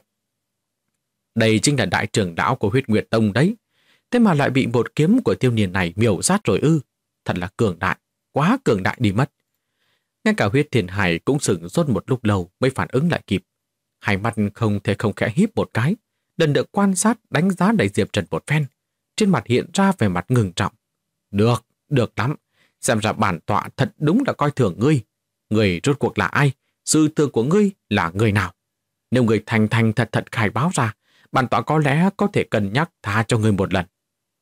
Đây chính là đại trưởng lão của Huyết Nguyệt Tông đấy, thế mà lại bị một kiếm của thiếu niên này miểu sát rồi ư? Thật là cường đại, quá cường đại đi mất. Ngay cả Huyết Thiên Hải cũng sửng sốt một lúc lâu mới phản ứng lại kịp. Hai mắt không thể không khẽ híp một cái, lần lượt quan sát đánh giá đẩy Diệp Trần một phen, trên mặt hiện ra vẻ mặt ngừng trọng. Được, được lắm, xem ra bản tọa thật đúng là coi thường ngươi. Ngươi rốt cuộc là ai? Sư tử của ngươi là người nào? Nếu ngươi thành thành thật thật khai báo ra, bản tọa có lẽ có thể cân nhắc tha cho ngươi một lần.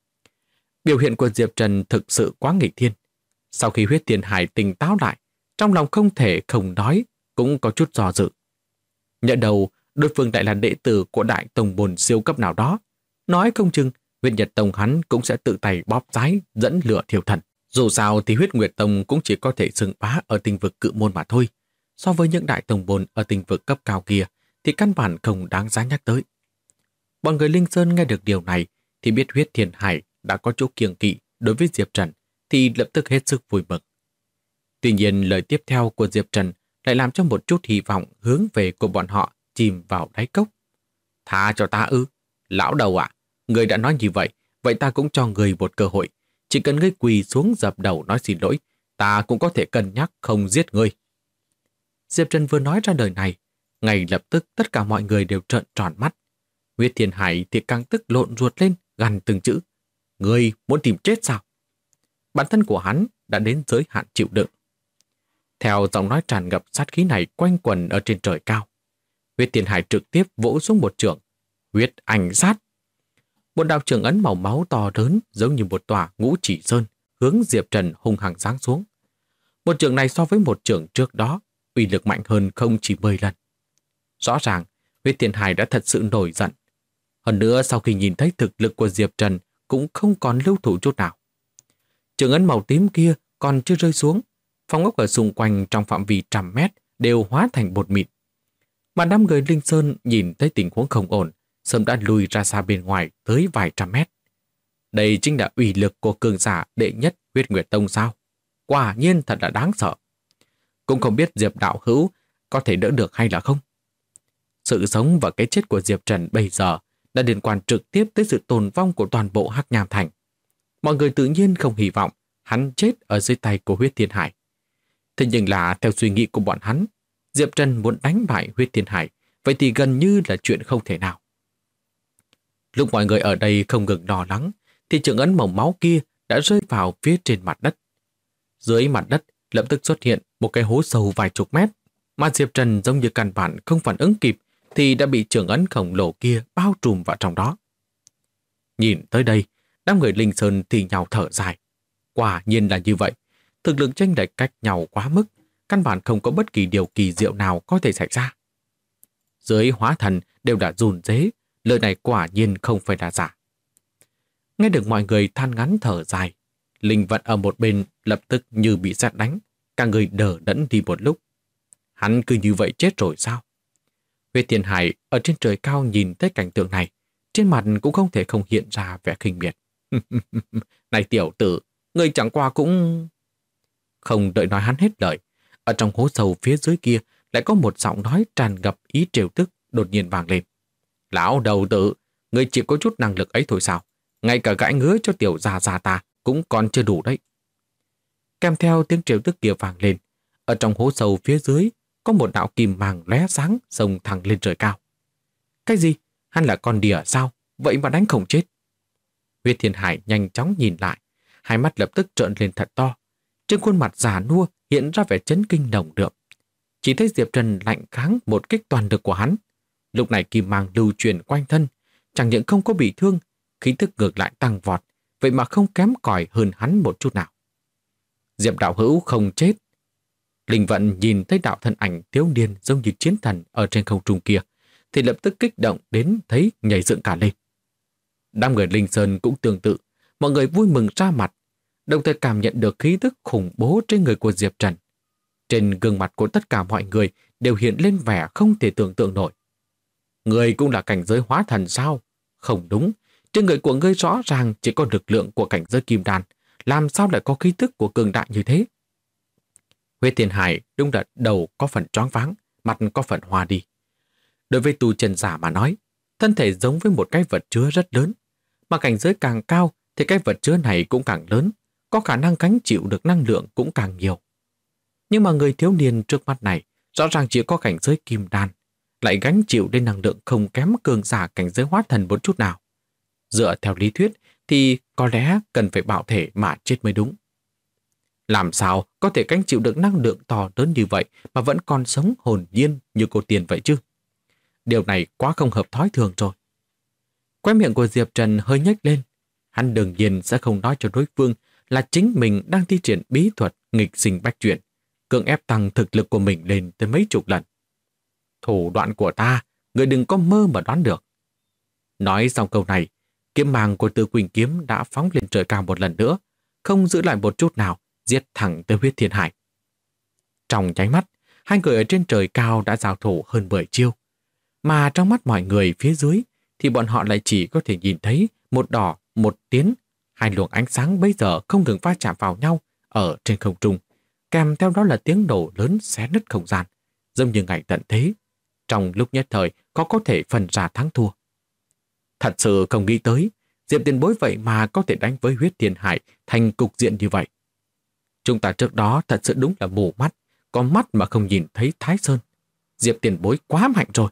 Biểu hiện của Diệp Trần thực sự quá nghịch thiên. Sau khi Huyết Thiên Hải tỉnh táo lại, trong lòng không thể không nói, cũng có chút do dự. Nhận đầu, đối phương lại là đệ tử của đại tông môn siêu cấp nào đó. Nói không chừng, Huyết Nhật Tông hắn cũng sẽ tự tay bóp giái, dẫn lửa thiêu thần. Dù sao thì Huyết Nguyệt Tông cũng chỉ có thể xưng bá ở tinh vực Cự Môn mà thôi. So với những đại tông môn ở tinh vực cấp cao kia, thì căn bản không đáng giá nhắc tới. Bọn người Linh Sơn nghe được điều này, thì biết Huyết Thiên Hải đã có chỗ kiêng kỵ đối với Diệp Trần, thì lập tức hết sức vui mừng. Tuy nhiên lời tiếp theo của Diệp Trần lại làm cho một chút hy vọng hướng về của bọn họ chìm vào đáy cốc. Tha cho ta ư? Lão đầu ạ, người đã nói như vậy, vậy ta cũng cho người một cơ hội. Chỉ cần ngươi quỳ xuống dập đầu nói xin lỗi, ta cũng có thể cân nhắc không giết ngươi. Diệp Trần vừa nói ra lời này, ngay lập tức tất cả mọi người đều trợn tròn mắt. Huyết Thiên Hải thì càng tức lộn ruột lên, gằn từng chữ. Ngươi muốn tìm chết sao? Bản thân của hắn đã đến giới hạn chịu đựng. Theo giọng nói tràn ngập sát khí này quanh quẩn ở trên trời cao, Huyết Thiên Hải trực tiếp vỗ xuống một chưởng. Huyết Ảnh Sát. Một đạo trường ấn màu máu to lớn giống như một tòa ngũ chỉ sơn hướng Diệp Trần hung hăng giáng xuống. Một chưởng này so với một chưởng trước đó uy lực mạnh hơn không chỉ 10 lần. Rõ ràng Huyết Thiên Hải đã thật sự nổi giận. Hơn nữa sau khi nhìn thấy thực lực của Diệp Trần cũng không còn lưu thủ chút nào. Chưởng ấn màu tím kia còn chưa rơi xuống, phong ốc ở xung quanh trong phạm vi trăm mét đều hóa thành bột mịn. Mà đám người Linh Sơn nhìn thấy tình huống không ổn, sớm đã lùi ra xa bên ngoài tới vài trăm mét. Đây chính là uy lực của cường giả đệ nhất Huyết Nguyệt Tông sao? Quả nhiên thật là đáng sợ. Cũng không biết Diệp đạo hữu có thể đỡ được hay là không. Sự sống và cái chết của Diệp Trần bây giờ đã liên quan trực tiếp tới sự tồn vong của toàn bộ Hắc Nham Thành. Mọi người tự nhiên không hy vọng hắn chết ở dưới tay của Huyết Thiên Hải. Thế nhưng là theo suy nghĩ của bọn hắn, Diệp Trần muốn đánh bại Huyết Thiên Hải, vậy thì gần như là chuyện không thể nào. Lúc mọi người ở đây không ngừng lo lắng, thì chưởng ấn màu máu kia đã rơi vào phía trên mặt đất. Dưới mặt đất lập tức xuất hiện một cái hố sâu vài chục mét, mà Diệp Trần giống như căn bản không phản ứng kịp thì đã bị chưởng ấn khổng lồ kia bao trùm vào trong đó. Nhìn tới đây, đám người Linh Sơn thì nhào thở dài. Quả nhiên là như vậy, thực lực chênh lệch cách nhau quá mức, căn bản không có bất kỳ điều kỳ diệu nào có thể xảy ra. Dưới hóa thần đều đã run rế, Lời này quả nhiên không phải là giả. Nghe được mọi người than ngắn thở dài, Linh Vận ở một bên lập tức như bị sét đánh, cả người đờ đẫn đi một lúc. Hắn cứ như vậy chết rồi sao? Huyết Thiên Hải ở trên trời cao nhìn thấy cảnh tượng này, trên mặt cũng không thể không hiện ra vẻ khinh miệt. Này tiểu tử, người chẳng qua cũng... Không đợi nói hắn hết lời, ở trong hố sâu phía dưới kia lại có một giọng nói tràn ngập ý trêu tức đột nhiên vang lên. Lão đầu tử, người chỉ có chút năng lực ấy thôi sao? Ngay cả gãi ngứa cho tiểu già già ta cũng còn chưa đủ đấy. Kèm theo tiếng trêu tức kia vang lên, ở trong hố sâu phía dưới có một đạo kim mang lóe sáng xông thẳng lên trời cao. Cái gì? Hắn là con đỉa sao? Vậy mà đánh không chết. Huyết Thiên Hải nhanh chóng nhìn lại, hai mắt lập tức trợn lên thật to. Trên khuôn mặt già nua hiện ra vẻ chấn kinh nồng đượm. Chỉ thấy Diệp Trần lạnh kháng một kích toàn lực của hắn. Lúc này kim mang lưu truyền quanh thân, chẳng những không có bị thương, khí tức ngược lại tăng vọt, vậy mà không kém cỏi hơn hắn một chút nào. Diệp đạo hữu không chết. Linh Vận nhìn thấy đạo thân ảnh thiếu niên giống như chiến thần ở trên không trung kia, thì lập tức kích động đến thấy nhảy dựng cả lên. Đám người Linh Sơn cũng tương tự, mọi người vui mừng ra mặt, đồng thời cảm nhận được khí tức khủng bố trên người của Diệp Trần. Trên gương mặt của tất cả mọi người đều hiện lên vẻ không thể tưởng tượng nổi. Người cũng là cảnh giới hóa thần sao? Không đúng, trên người của ngươi rõ ràng chỉ có lực lượng của cảnh giới kim đan, làm sao lại có khí tức của cường đại như thế? Huyết Thiên Hải đúng là đầu có phần choáng váng, mặt có phần hoa đi. Đối với tu chân giả mà nói, thân thể giống với một cái vật chứa rất lớn, mà cảnh giới càng cao thì cái vật chứa này cũng càng lớn, có khả năng gánh chịu được năng lượng cũng càng nhiều. Nhưng mà người thiếu niên trước mắt này rõ ràng chỉ có cảnh giới kim đan, lại gánh chịu đến năng lượng không kém cường giả cảnh giới hóa thần một chút nào. Dựa theo lý thuyết thì có lẽ cần phải bạo thể mà chết mới đúng. Làm sao có thể gánh chịu được năng lượng to lớn như vậy mà vẫn còn sống hồn nhiên như cô tiền vậy chứ? Điều này quá không hợp thói thường rồi. Khóe miệng của Diệp Trần hơi nhếch lên. Hắn đương nhiên sẽ không nói cho đối phương là chính mình đang thi triển bí thuật nghịch sinh bách chuyển, cưỡng ép tăng thực lực của mình lên tới mấy chục lần. Thủ đoạn của ta, người đừng có mơ mà đoán được. Nói xong câu này, kiếm mang của Tư Quỳnh kiếm đã phóng lên trời cao một lần nữa, không giữ lại một chút nào, giết thẳng tới Huyết Thiên Hải. Trong nháy mắt, hai người ở trên trời cao đã giao thủ hơn 10 chiêu. Mà trong mắt mọi người phía dưới thì bọn họ lại chỉ có thể nhìn thấy một đỏ, một tiến, hai luồng ánh sáng bây giờ không ngừng va chạm vào nhau ở trên không trung, kèm theo đó là tiếng nổ lớn xé nứt không gian, giống như ngày tận thế. Trong lúc nhất thời có thể phân ra thắng thua. Thật sự không nghĩ tới, Diệp Tiền Bối vậy mà có thể đánh với Huyết Thiên Hải thành cục diện như vậy. Chúng ta trước đó thật sự đúng là mù mắt, có mắt mà không nhìn thấy Thái Sơn. Diệp Tiền Bối quá mạnh rồi.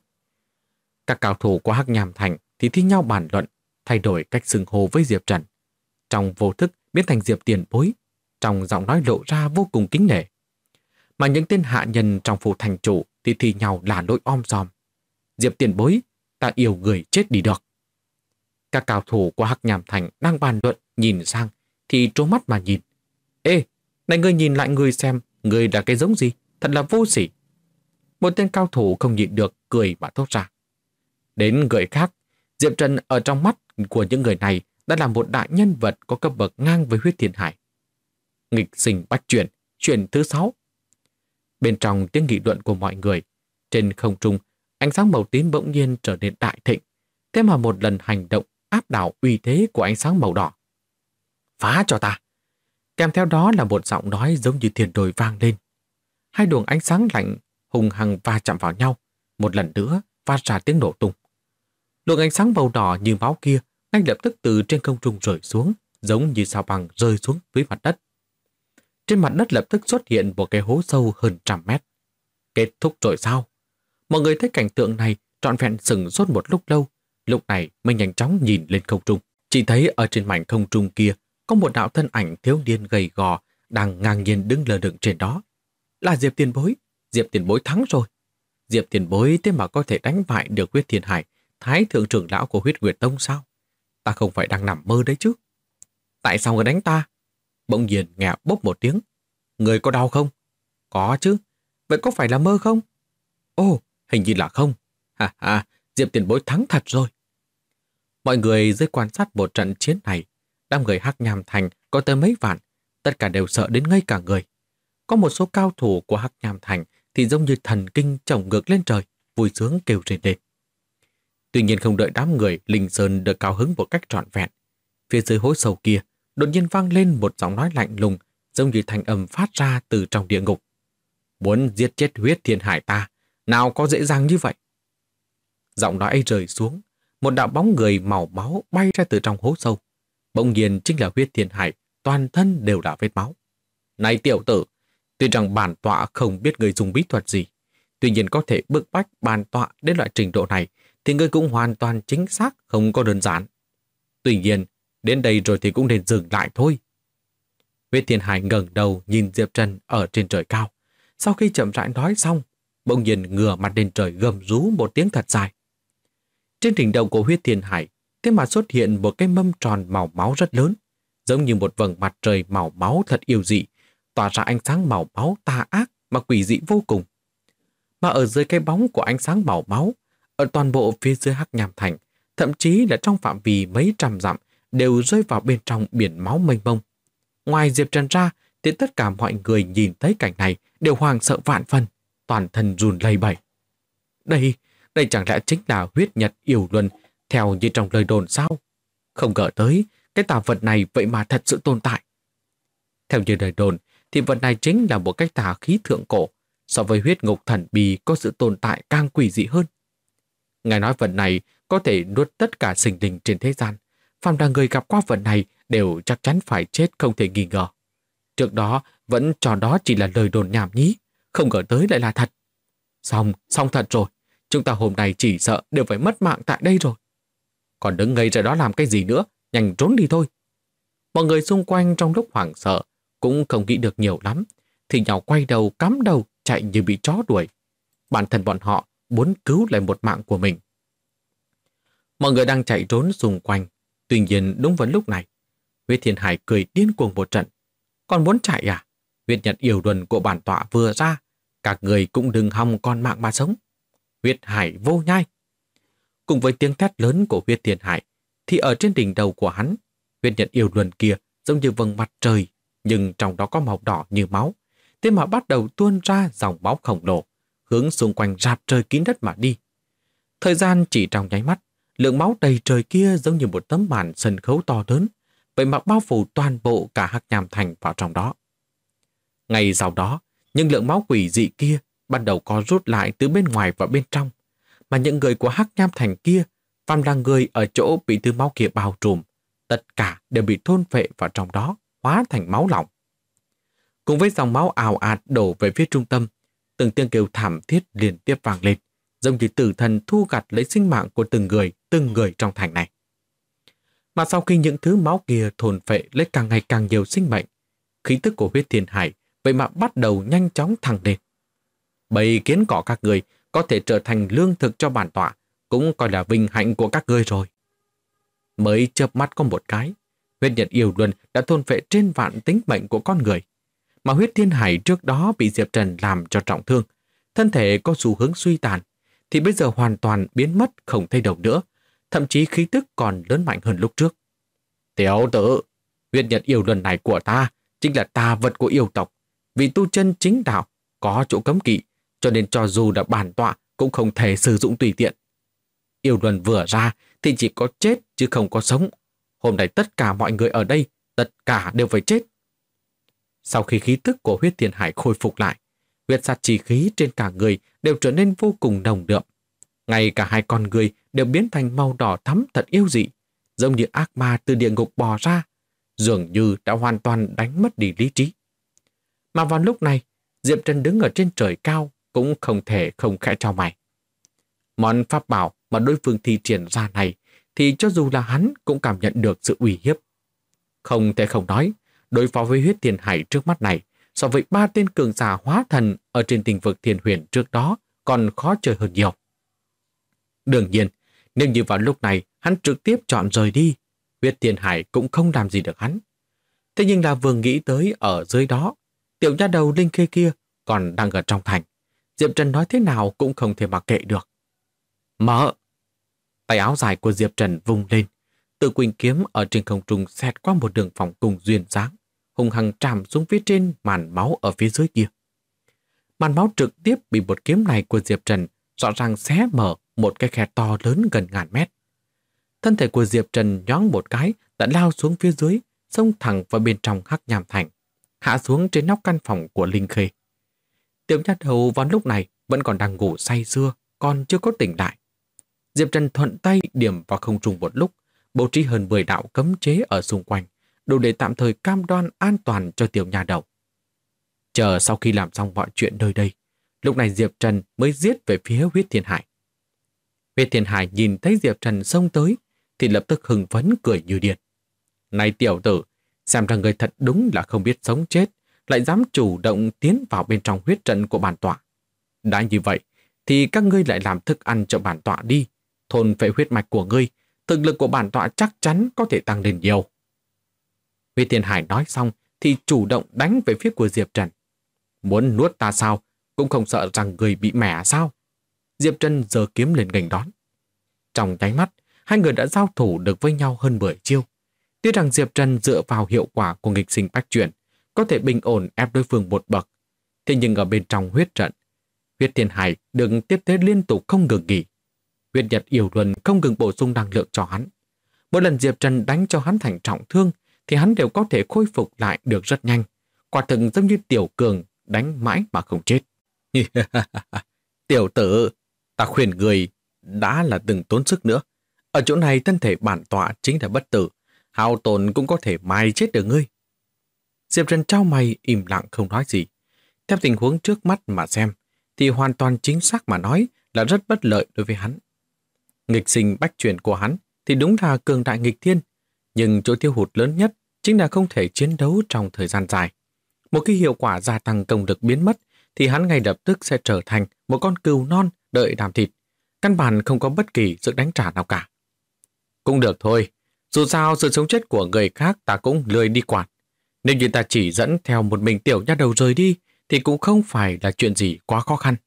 Các cao thủ của Hắc Nham Thành thì thi nhau bàn luận, thay đổi cách xưng hô với Diệp Trần. Trong vô thức biến thành Diệp Tiền Bối, trong giọng nói lộ ra vô cùng kính nể. Mà những tên hạ nhân trong phủ thành chủ thì thi nhau là lỗi om sòm. Diệp Tiền Bối, ta yêu người chết đi được. Các cao thủ của Hắc Nham Thành đang bàn luận nhìn sang thì trố mắt mà nhìn. Ê, này ngươi nhìn lại ngươi xem, ngươi là cái giống gì? Thật là vô sỉ. Một tên cao thủ không nhịn được cười mà thốt ra. Đến người khác, Diệp Trần ở trong mắt của những người này đã là một đại nhân vật có cấp bậc ngang với Huyết Thiên Hải. Nghịch sinh bách chuyển, chuyển thứ 6. Bên trong tiếng nghị luận của mọi người, trên không trung, ánh sáng màu tím bỗng nhiên trở nên đại thịnh, thế mà một lần hành động áp đảo uy thế của ánh sáng màu đỏ. Phá cho ta! Kèm theo đó là một giọng nói giống như thiên đồi vang lên. Hai luồng ánh sáng lạnh hùng hăng va chạm vào nhau, một lần nữa phát ra tiếng nổ tung. Luồng ánh sáng màu đỏ như máu kia ngay lập tức từ trên không trung rơi xuống, giống như sao băng rơi xuống dưới mặt đất. Trên mặt đất lập tức xuất hiện một cái hố sâu hơn 100 mét. Kết thúc rồi sao? Mọi người thấy cảnh tượng này trọn vẹn sừng sốt một lúc lâu, lúc này mới nhanh chóng nhìn lên không trung. Chỉ thấy ở trên mảnh không trung kia có một đạo thân ảnh thiếu niên gầy gò đang ngang nhiên đứng lơ lửng trên đó. Là Diệp Tiền Bối. Diệp Tiền Bối thắng rồi. Diệp Tiền Bối thế mà có thể đánh bại được Huyết Thiên Hải, Thái thượng trưởng lão của Huyết Nguyệt Tông sao? Ta không phải đang nằm mơ đấy chứ. Tại sao người đánh ta? Bỗng nhiên nghe bốp một tiếng. Người có đau không? Có chứ. Vậy có phải là mơ không? Ồ, hình như là không. Ha ha, Diệp Tiền Bối thắng thật rồi. Mọi người dưới quan sát một trận chiến này, đám người Hắc Nham Thành có tới mấy vạn, tất cả đều sợ đến ngây cả người. Có một số cao thủ của Hắc Nham Thành thì giống như thần kinh chổng ngược lên trời, vui sướng kêu rền lên. Tuy nhiên không đợi đám người Linh Sơn được cao hứng một cách trọn vẹn, phía dưới hố sâu kia đột nhiên vang lên một giọng nói lạnh lùng, giống như thanh âm phát ra từ trong địa ngục. Muốn giết chết Huyết Thiên Hải ta, nào có dễ dàng như vậy? Giọng nói ấy rơi xuống, một đạo bóng người màu máu bay ra từ trong hố sâu. Bỗng nhiên chính là Huyết Thiên Hải, toàn thân đều là vết máu. Này tiểu tử, tuy rằng bản tọa không biết người dùng bí thuật gì, tuy nhiên có thể bức bách bản tọa đến loại trình độ này, thì người cũng hoàn toàn chính xác, không có đơn giản. Tuy nhiên, đến đây rồi thì cũng nên dừng lại thôi. Huyết Thiên Hải ngẩng đầu nhìn Diệp Trần ở trên trời cao. Sau khi chậm rãi nói xong, bỗng nhiên ngửa mặt lên trời gầm rú một tiếng thật dài. Trên đỉnh đầu của Huyết Thiên Hải, thế mà xuất hiện một cái mâm tròn màu máu rất lớn, giống như một vầng mặt trời màu máu thật yêu dị, tỏa ra ánh sáng màu máu tà ác mà quỷ dị vô cùng. Mà ở dưới cái bóng của ánh sáng màu máu, ở toàn bộ phía dưới Hắc Nham Thành, thậm chí là trong phạm vi mấy trăm dặm, đều rơi vào bên trong biển máu mênh mông. Ngoài Diệp Trần ra, thì tất cả mọi người nhìn thấy cảnh này đều hoảng sợ vạn phần, toàn thân run lẩy bẩy. Đây chẳng lẽ chính là huyết nhật yêu luân theo như trong lời đồn sao? Không ngờ tới, cái tà vật này vậy mà thật sự tồn tại. Theo như lời đồn, thì vật này chính là một cái tà khí thượng cổ, so với huyết ngục thần bì có sự tồn tại càng quỷ dị hơn. Ngài nói vật này có thể nuốt tất cả sinh linh trên thế gian. Phàm là người gặp qua vật này đều chắc chắn phải chết không thể nghi ngờ. Trước đó vẫn cho đó chỉ là lời đồn nhảm nhí, không ngờ tới lại là thật. Xong thật rồi, chúng ta hôm nay chỉ sợ đều phải mất mạng tại đây rồi. Còn đứng ngây ra đó làm cái gì nữa, nhanh trốn đi thôi. Mọi người xung quanh trong lúc hoảng sợ cũng không nghĩ được nhiều lắm, thì nhau quay đầu cắm đầu chạy như bị chó đuổi. Bản thân bọn họ muốn cứu lại một mạng của mình. Mọi người đang chạy trốn xung quanh, tuy nhiên đúng vào lúc này, Huyết Thiên Hải cười điên cuồng một trận. Còn muốn chạy à? Huyết nhật yêu luân của bản tọa vừa ra, các người cũng đừng hòng con mạng mà sống. Huyết Hải vô nhai. Cùng với tiếng thét lớn của Huyết Thiên Hải, thì ở trên đỉnh đầu của hắn, huyết nhật yêu luân kia giống như vầng mặt trời, nhưng trong đó có màu đỏ như máu. Thế mà bắt đầu tuôn ra dòng máu khổng lồ, hướng xung quanh rạp trời kín đất mà đi. Thời gian chỉ trong nháy mắt, lượng máu đầy trời kia giống như một tấm màn sân khấu to lớn, vậy mà bao phủ toàn bộ cả Hắc Nham Thành vào trong đó. Ngay sau đó, những lượng máu quỷ dị kia bắt đầu có rút lại từ bên ngoài vào bên trong, mà những người của Hắc Nham Thành kia, phàm là người ở chỗ bị thứ máu kia bao trùm, tất cả đều bị thôn phệ vào trong đó, hóa thành máu lỏng. Cùng với dòng máu ào ạt đổ về phía trung tâm, từng tiếng kêu thảm thiết liên tiếp vang lên, giống như tử thần thu gặt lấy sinh mạng của từng người trong thành này. Mà sau khi những thứ máu kia thôn phệ lấy càng ngày càng nhiều sinh mệnh, khí tức của Huyết Thiên Hải vậy mà bắt đầu nhanh chóng thăng lên. Bầy kiến cỏ các người có thể trở thành lương thực cho bản tọa, cũng coi là vinh hạnh của các ngươi rồi. Mới chớp mắt có một cái, huyết nhật yêu luân đã thôn phệ trên vạn tính mệnh của con người. Mà Huyết Thiên Hải trước đó bị Diệp Trần làm cho trọng thương, thân thể có xu hướng suy tàn, thì bây giờ hoàn toàn biến mất không thấy đâu nữa, thậm chí khí tức còn lớn mạnh hơn lúc trước. Tiểu tử, huyết nhật yêu luân này của ta chính là tà vật của yêu tộc, vì tu chân chính đạo có chỗ cấm kỵ, cho nên cho dù là bản tọa cũng không thể sử dụng tùy tiện. Yêu luân vừa ra thì chỉ có chết chứ không có sống. Hôm nay tất cả mọi người ở đây, tất cả đều phải chết. Sau khi khí tức của Huyết Thiên Hải khôi phục lại, huyết sát chi khí trên cả người đều trở nên vô cùng nồng đượm. Ngay cả hai con người đều biến thành màu đỏ thắm thật yêu dị, giống như ác ma từ địa ngục bò ra, dường như đã hoàn toàn đánh mất đi lý trí. Mà vào lúc này, Diệp Trần đứng ở trên trời cao cũng không thể không khẽ chau mày. Món pháp bảo mà đối phương thi triển ra này thì cho dù là hắn cũng cảm nhận được sự uy hiếp. Không thể không nói, đối phó với Huyết Thiên Hải trước mắt này, so với 3 tên cường giả hóa thần ở trên tinh vực Thiên Huyền trước đó còn khó chơi hơn nhiều. Đương nhiên, nếu như vào lúc này hắn trực tiếp chọn rời đi, Huyết Thiên Hải cũng không làm gì được hắn. Thế nhưng là vừa nghĩ tới ở dưới đó, tiểu nha đầu Linh Khê kia còn đang ở trong thành, Diệp Trần nói thế nào cũng không thể mặc kệ được. Mở! Tay áo dài của Diệp Trần vung lên, Tự Quỳnh kiếm ở trên không trung xẹt qua một đường vòng cung duyên dáng, hung hăng chạm xuống phía trên màn máu ở phía dưới kia. Màn máu trực tiếp bị một kiếm này của Diệp Trần rõ ràng xé mở một cái khe to lớn gần ngàn mét. Thân thể của Diệp Trần nhoáng một cái đã lao xuống phía dưới, xông thẳng vào bên trong Hắc Nham Thành, hạ xuống trên nóc căn phòng của Linh Khê. Tiểu nha đầu vào lúc này vẫn còn đang ngủ say sưa, còn chưa có tỉnh lại. Diệp Trần thuận tay điểm vào không trung một lúc, bố trí hơn 10 đạo cấm chế ở xung quanh, đủ để tạm thời cam đoan an toàn cho tiểu nha đầu. Chờ sau khi làm xong mọi chuyện nơi đây, lúc này Diệp Trần mới giết về phía Huyết Thiên Hải. Huyết Thiên Hải nhìn thấy Diệp Trần xông tới, thì lập tức hưng phấn cười như điên. Này tiểu tử, xem ra người thật đúng là không biết sống chết, lại dám chủ động tiến vào bên trong huyết trận của bản tọa. Đã như vậy, thì các ngươi lại làm thức ăn cho bản tọa đi. Thôn phệ huyết mạch của ngươi, thực lực của bản tọa chắc chắn có thể tăng lên nhiều. Huyết Thiên Hải nói xong thì chủ động đánh về phía của Diệp Trần. Muốn nuốt ta sao, cũng không sợ rằng người bị mẻ sao? Diệp Trần giơ kiếm lên nghênh đón. Trong nháy mắt, hai người đã giao thủ được với nhau hơn 10 chiêu. Tuy rằng Diệp Trần dựa vào hiệu quả của nghịch sinh bách chuyển, có thể bình ổn ép đối phương một bậc. Thế nhưng ở bên trong huyết trận, Huyết Thiên Hải đừng tiếp tế liên tục không ngừng nghỉ. Huyết Nhật Yêu Luân không ngừng bổ sung năng lượng cho hắn. Mỗi lần Diệp Trần đánh cho hắn thành trọng thương, thì hắn đều có thể khôi phục lại được rất nhanh. Quả thực giống như tiểu cường đánh mãi mà không chết. Tiểu tử, ta khuyên người đã là đừng tốn sức nữa. Ở chỗ này thân thể bản tọa chính là bất tử, hao tổn cũng có thể mai chết được ngươi. Diệp Trần trao mày im lặng không nói gì. Theo tình huống trước mắt mà xem, thì hoàn toàn chính xác mà nói là rất bất lợi đối với hắn. Nghịch sinh bách chuyển của hắn thì đúng là cường đại nghịch thiên, nhưng chỗ thiếu hụt lớn nhất chính là không thể chiến đấu trong thời gian dài. Một khi hiệu quả gia tăng công lực biến mất, thì hắn ngay lập tức sẽ trở thành một con cừu non đợi làm thịt, căn bản không có bất kỳ sự đánh trả nào cả. Cũng được thôi, dù sao sự sống chết của người khác ta cũng lười đi quản. Nếu như ta chỉ dẫn theo một mình tiểu nha đầu rời đi, thì cũng không phải là chuyện gì quá khó khăn.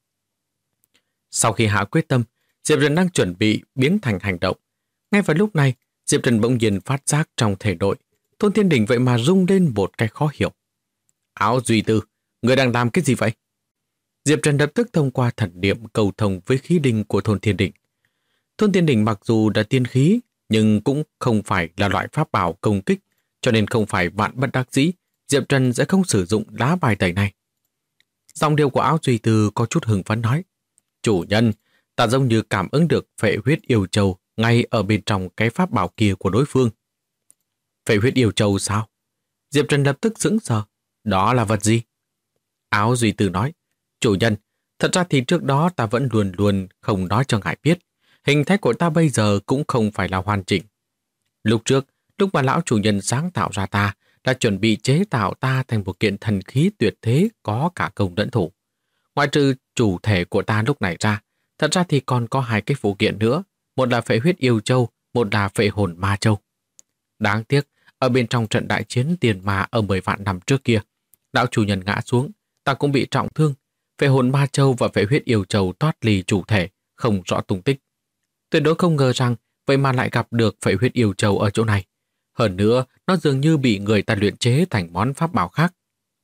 Sau khi hạ quyết tâm, Diệp Trần đang chuẩn bị biến thành hành động. Ngay vào lúc này, Diệp Trần bỗng nhiên phát giác trong thể nội, Thôn Thiên Đình vậy mà rung lên một cái khó hiểu. Áo Duy Tư, người đang làm cái gì vậy? Diệp Trần lập tức thông qua thần niệm cầu thông với khí đình của Thôn Thiên Đình. Thôn Thiên Đình mặc dù đã tiên khí, nhưng cũng không phải là loại pháp bảo công kích, cho nên không phải vạn bất đắc dĩ, Diệp Trần sẽ không sử dụng lá bài tẩy này. Giọng điệu của Áo Duy Tư có chút hưng phấn nói, chủ nhân, ta giống như cảm ứng được phệ huyết yêu châu ngay ở bên trong cái pháp bảo kia của đối phương. Phệ huyết yêu châu sao? Diệp Trần lập tức sững sờ. Đó là vật gì? Áo Duy Tư nói, chủ nhân, thật ra thì trước đó ta vẫn luôn luôn không nói cho ngài biết. Hình thái của ta bây giờ cũng không phải là hoàn chỉnh. Lúc trước, lúc mà lão chủ nhân sáng tạo ra ta, đã chuẩn bị chế tạo ta thành một kiện thần khí tuyệt thế có cả công lẫn thủ. Ngoại trừ chủ thể của ta lúc này ra, thật ra thì còn có hai cái phụ kiện nữa. Một là phệ huyết yêu châu, một là phệ hồn ma châu. Đáng tiếc, ở bên trong trận đại chiến tiền ma ở 10 vạn năm trước kia, lão chủ nhân ngã xuống, ta cũng bị trọng thương. Phệ hồn ma châu và phệ huyết yêu châu thoát ly chủ thể, không rõ tung tích. Tuyệt đối không ngờ rằng vậy mà lại gặp được phệ huyết yêu châu ở chỗ này. Hơn nữa, nó dường như bị người ta luyện chế thành món pháp bảo khác.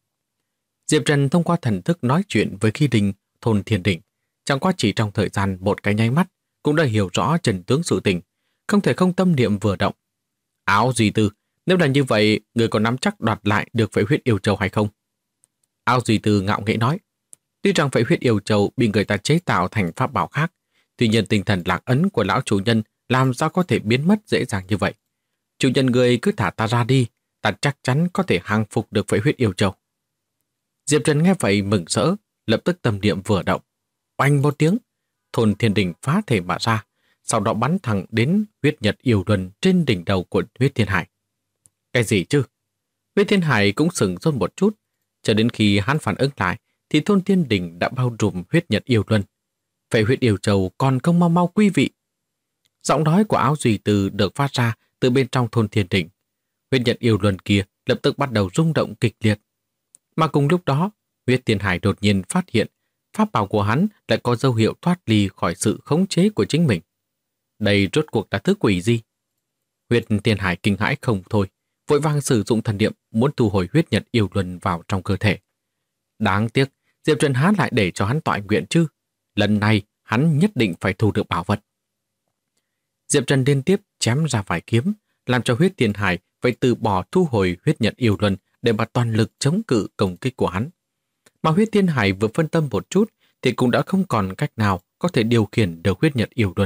Diệp Trần thông qua thần thức nói chuyện với khí đình Thôn Thiên Đình, chẳng qua chỉ trong thời gian một cái nháy mắt cũng đã hiểu rõ trần tướng sự tình, không thể không tâm niệm vừa động. Áo Duy Tư, nếu là như vậy, người có nắm chắc đoạt lại được phệ huyết yêu châu hay không? Áo Duy Tư ngạo nghễ nói, tuy rằng phệ huyết yêu châu bị người ta chế tạo thành pháp bảo khác, tuy nhiên tinh thần lạc ấn của lão chủ nhân làm sao có thể biến mất dễ dàng như vậy. Chủ nhân người cứ thả ta ra đi, ta chắc chắn có thể hàng phục được phệ huyết yêu châu. Diệp Trần nghe vậy mừng rỡ, lập tức tâm niệm vừa động. Oanh một tiếng, Thôn Thiên Đình phá thể mà ra, sau đó bắn thẳng đến huyết nhật yêu luân trên đỉnh đầu của Huyết Thiên Hải. Cái gì chứ? Huyết Thiên Hải cũng sửng sốt một chút, cho đến khi hắn phản ứng lại, thì Thôn Thiên Đình đã bao trùm huyết nhật yêu luân. Phệ huyết yêu châu còn không mau mau quý vị. Giọng nói của Áo Duy Tư được phát ra từ bên trong Thôn Thiên Đình. Huyết nhật yêu luân kia lập tức bắt đầu rung động kịch liệt. Mà cùng lúc đó, Huyết Thiên Hải đột nhiên phát hiện pháp bảo của hắn lại có dấu hiệu thoát ly khỏi sự khống chế của chính mình. Đây rốt cuộc là thứ quỷ gì? Huyết Thiên Hải kinh hãi không thôi, vội vàng sử dụng thần niệm muốn thu hồi huyết nhật yêu luân vào trong cơ thể. Đáng tiếc, Diệp Trần há lại để cho hắn tọa nguyện chứ. Lần này, hắn nhất định phải thu được bảo vật. Diệp Trần liên tiếp chém ra vài kiếm, làm cho Huyết Thiên Hải phải từ bỏ thu hồi huyết nhật yêu luân để mà toàn lực chống cự công kích của hắn. Mà Huyết Thiên Hải vừa phân tâm một chút thì cũng đã không còn cách nào có thể điều khiển được huyết nhật yêu luân.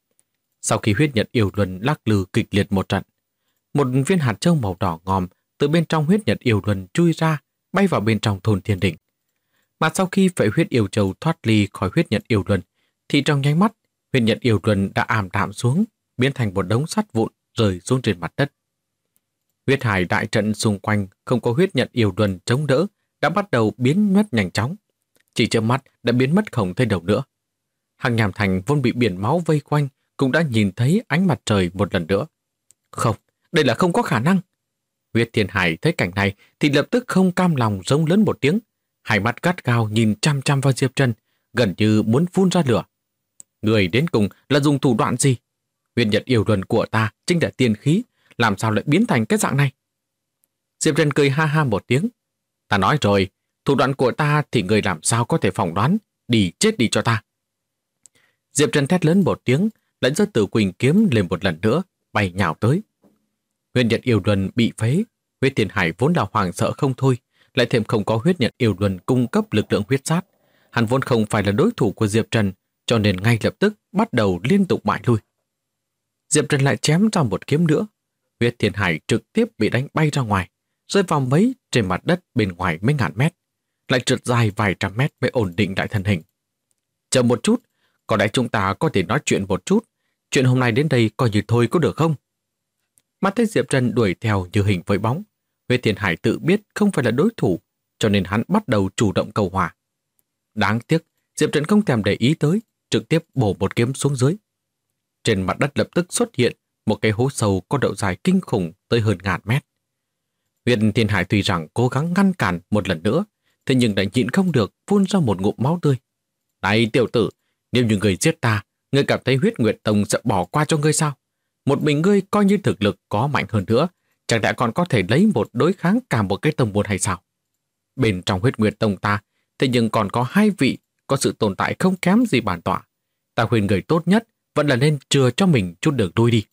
Sau khi huyết nhật yêu luân lắc lư kịch liệt một trận, một viên hạt châu màu đỏ ngòm từ bên trong huyết nhật yêu luân chui ra, bay vào bên trong thôn thiên đỉnh. Mà sau khi phệ huyết yêu châu thoát ly khỏi huyết nhật yêu luân, thì trong nháy mắt, huyết nhật yêu luân đã ảm đạm xuống, biến thành một đống sắt vụn rơi xuống trên mặt đất. Huyết hải đại trận xung quanh không có huyết nhật yêu luân chống đỡ, đã bắt đầu biến mất nhanh chóng. Chỉ chớp mắt đã biến mất không thấy đâu nữa. Hằng Nham Thành vốn bị biển máu vây quanh, cũng đã nhìn thấy ánh mặt trời một lần nữa. Không, đây là không có khả năng. Huyết Thiên Hải thấy cảnh này thì lập tức không cam lòng rống lớn một tiếng, hai mắt gắt gao nhìn chăm chăm vào Diệp Trần, gần như muốn phun ra lửa. Người đến cùng là dùng thủ đoạn gì? Huyết nhật yêu luân của ta chính là tiên khí, làm sao lại biến thành cái dạng này? Diệp Trần cười ha ha một tiếng. Ta nói rồi, thủ đoạn của ta thì người làm sao có thể phỏng đoán, đi chết đi cho ta. Diệp Trần thét lớn một tiếng, lại giơ Tử Quỳnh kiếm lên một lần nữa, bay nhào tới. Huyết nhật yêu luân bị phế, Huyết Thiên Hải vốn là hoảng sợ không thôi, lại thêm không có huyết nhật yêu luân cung cấp lực lượng huyết sát. Hắn vốn không phải là đối thủ của Diệp Trần, cho nên ngay lập tức bắt đầu liên tục bại lui. Diệp Trần lại chém ra một kiếm nữa. Huyết Thiên Hải trực tiếp bị đánh bay ra ngoài, rơi vào mấy trên mặt đất bên ngoài mấy ngàn mét, lại trượt dài vài trăm mét mới ổn định lại thân hình. Chờ một chút, có lẽ chúng ta có thể nói chuyện một chút. Chuyện hôm nay đến đây coi như thôi có được không? Mắt thấy Diệp Trần đuổi theo như hình với bóng. Huyết Thiên Hải tự biết không phải là đối thủ, cho nên hắn bắt đầu chủ động cầu hòa. Đáng tiếc, Diệp Trần không thèm để ý tới, trực tiếp bổ một kiếm xuống dưới. Trên mặt đất lập tức xuất hiện một cái hố sâu có độ dài kinh khủng tới hơn ngàn mét. Huyết Thiên Hải tuy rằng cố gắng ngăn cản một lần nữa, thế nhưng đã nhịn không được phun ra một ngụm máu tươi. Này tiểu tử, nếu như người giết ta, ngươi cảm thấy Huyết Nguyệt Tông sẽ bỏ qua cho ngươi sao? Một mình ngươi coi như thực lực có mạnh hơn nữa, chẳng lẽ còn có thể lấy một đối kháng cả một cái tông môn hay sao? Bên trong Huyết Nguyệt Tông ta, thế nhưng còn có hai vị có sự tồn tại không kém gì bản tọa. Ta khuyên người tốt nhất vẫn là nên chừa cho mình chút đường lui đi.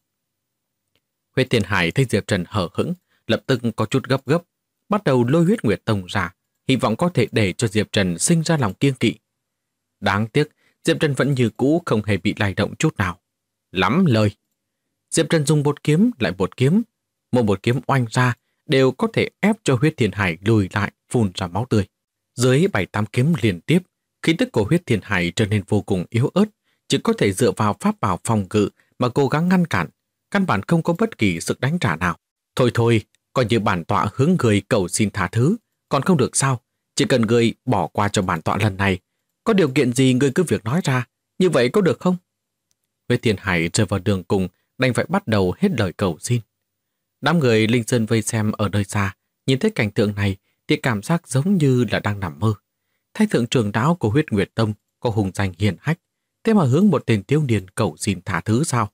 Huyết Thiên Hải thấy Diệp Trần hở hững, lập tức có chút gấp gấp, bắt đầu lôi Huyết Nguyệt Tông ra, hy vọng có thể để cho Diệp Trần sinh ra lòng kiêng kỵ. Đáng tiếc, Diệp Trần vẫn như cũ không hề bị lay động chút nào. Lắm lời. Diệp Trần dùng một kiếm lại một kiếm, một kiếm oanh ra đều có thể ép cho Huyết Thiên Hải lùi lại, phun ra máu tươi. Dưới 7-8 kiếm liên tiếp, khí tức của Huyết Thiên Hải trở nên vô cùng yếu ớt, chỉ có thể dựa vào pháp bảo phòng ngự mà cố gắng ngăn cản, căn bản không có bất kỳ sức đánh trả nào. Thôi thôi, coi như bản tọa hướng người cầu xin tha thứ, còn không được sao? Chỉ cần người bỏ qua cho bản tọa lần này, có điều kiện gì người cứ việc nói ra, như vậy có được không? Huyết Thiên Hải rơi vào đường cùng, đành phải bắt đầu hết lời cầu xin. Đám người Linh Sơn vây xem ở nơi xa, nhìn thấy cảnh tượng này thì cảm giác giống như là đang nằm mơ. Thái thượng trưởng lão của Huyết Nguyệt Tông có hùng danh hiển hách, thế mà hướng một tên thiếu niên cầu xin tha thứ sao?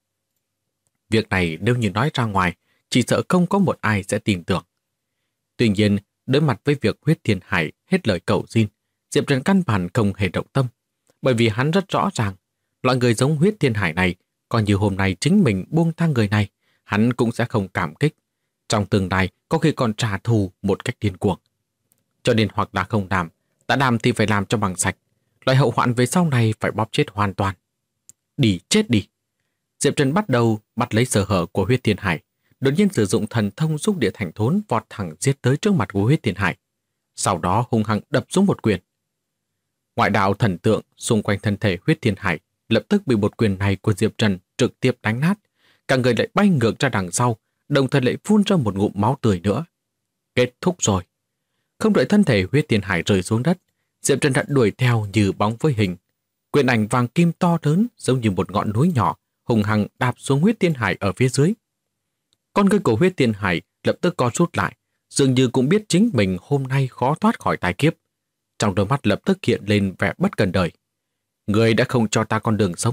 Việc này nếu như nói ra ngoài, chỉ sợ không có một ai sẽ tin tưởng. Tuy nhiên, đối mặt với việc Huyết Thiên Hải hết lời cầu xin, Diệp Trần căn bản không hề động tâm, bởi vì hắn rất rõ ràng, loại người giống Huyết Thiên Hải này, coi như hôm nay chính mình buông tha người này, hắn cũng sẽ không cảm kích. Trong tương lai có khi còn trả thù một cách điên cuồng. Cho nên hoặc là không làm, đã làm thì phải làm cho bằng sạch. Loại hậu hoạn về sau này phải bóp chết hoàn toàn. Đi chết đi. Diệp Trần bắt đầu bắt lấy sơ hở của Huyết Thiên Hải, đột nhiên sử dụng thần thông xúc địa thành thốn vọt thẳng giết tới trước mặt của Huyết Thiên Hải. Sau đó hung hăng đập xuống một quyền. Ngoại đạo thần tượng xung quanh thân thể Huyết Thiên Hải lập tức bị một quyền này của Diệp Trần trực tiếp đánh nát. Cả người lại bay ngược ra đằng sau, đồng thời lại phun ra một ngụm máu tươi nữa. Kết thúc rồi. Không đợi thân thể Huyết Thiên Hải rơi xuống đất, Diệp Trần đã đuổi theo như bóng với hình. Quyền ảnh vàng kim to lớn giống như một ngọn núi nhỏ, hùng hăng đạp xuống Huyết Thiên Hải ở phía dưới. Con ngươi của Huyết Thiên Hải lập tức co rút lại, dường như cũng biết chính mình hôm nay khó thoát khỏi tai kiếp. Trong đôi mắt lập tức hiện lên vẻ bất cần đời. Người đã không cho ta con đường sống,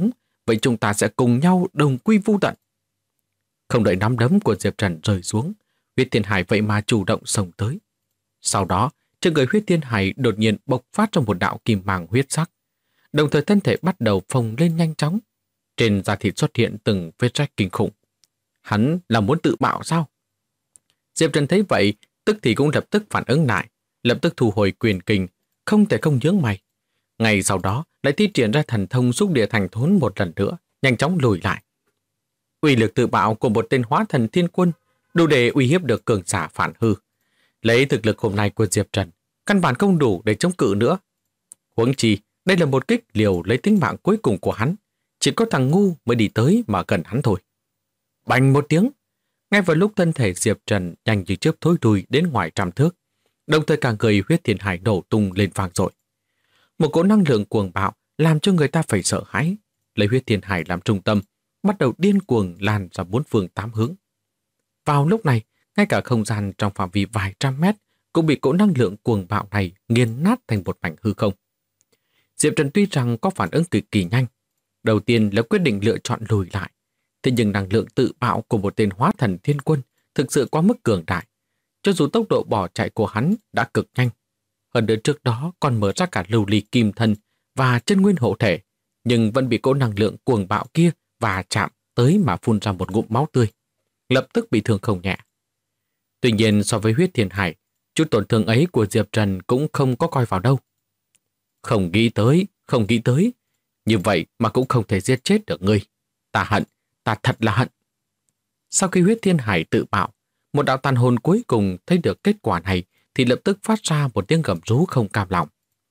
vậy chúng ta sẽ cùng nhau đồng quy vu tận. Không đợi nắm đấm của Diệp Trần rơi xuống, Huyết Thiên Hải vậy mà chủ động xông tới. Sau đó, trên người Huyết Thiên Hải đột nhiên bộc phát trong một đạo kim mang huyết sắc, đồng thời thân thể bắt đầu phồng lên nhanh chóng. Trên da thịt xuất hiện từng vết rách kinh khủng. Hắn là muốn tự bạo sao? Diệp Trần thấy vậy, tức thì cũng lập tức phản ứng lại, lập tức thu hồi quyền kình, không thể không nhướng mày. Ngay sau đó lại thi triển ra thần thông xúc địa thành thốn một lần nữa, nhanh chóng lùi lại. Uy lực tự bạo của một tên hóa thần thiên quân đủ để uy hiếp được cường giả phản hư. Lấy thực lực hôm nay của Diệp Trần, căn bản không đủ để chống cự nữa. Huống chi, đây là một kích liều lấy tính mạng cuối cùng của hắn. Chỉ có thằng ngu mới đi tới mà gần hắn thôi. Bành một tiếng, ngay vào lúc thân thể Diệp Trần nhanh như chớp thối lui đến ngoài trăm thước, đồng thời cả người Huyết Thiên Hải nổ tung lên vang dội. Một cỗ năng lượng cuồng bạo làm cho người ta phải sợ hãi, lấy Huyết Thiên Hải làm trung tâm, bắt đầu điên cuồng lan ra bốn phương tám hướng. Vào lúc này, ngay cả không gian trong phạm vi vài trăm mét cũng bị cỗ năng lượng cuồng bạo này nghiền nát thành một mảnh hư không. Diệp Trần tuy rằng có phản ứng cực kỳ nhanh, đầu tiên là quyết định lựa chọn lùi lại, thế nhưng năng lượng tự bạo của một tên hóa thần thiên quân thực sự quá mức cường đại. Cho dù tốc độ bỏ chạy của hắn đã cực nhanh, hơn nữa trước đó còn mở ra cả lưu ly kim thân và chân nguyên hộ thể, nhưng vẫn bị cỗ năng lượng cuồng bạo kia và chạm tới mà phun ra một ngụm máu tươi, lập tức bị thương không nhẹ. Tuy nhiên so với Huyết Thiên Hải, chút tổn thương ấy của Diệp Trần cũng không có coi vào đâu. Không nghĩ tới, như vậy mà cũng không thể giết chết được ngươi. Ta hận, ta thật là hận. Sau khi Huyết Thiên Hải tự bạo, một đạo tàn hồn cuối cùng thấy được kết quả này thì lập tức phát ra một tiếng gầm rú không cam lòng.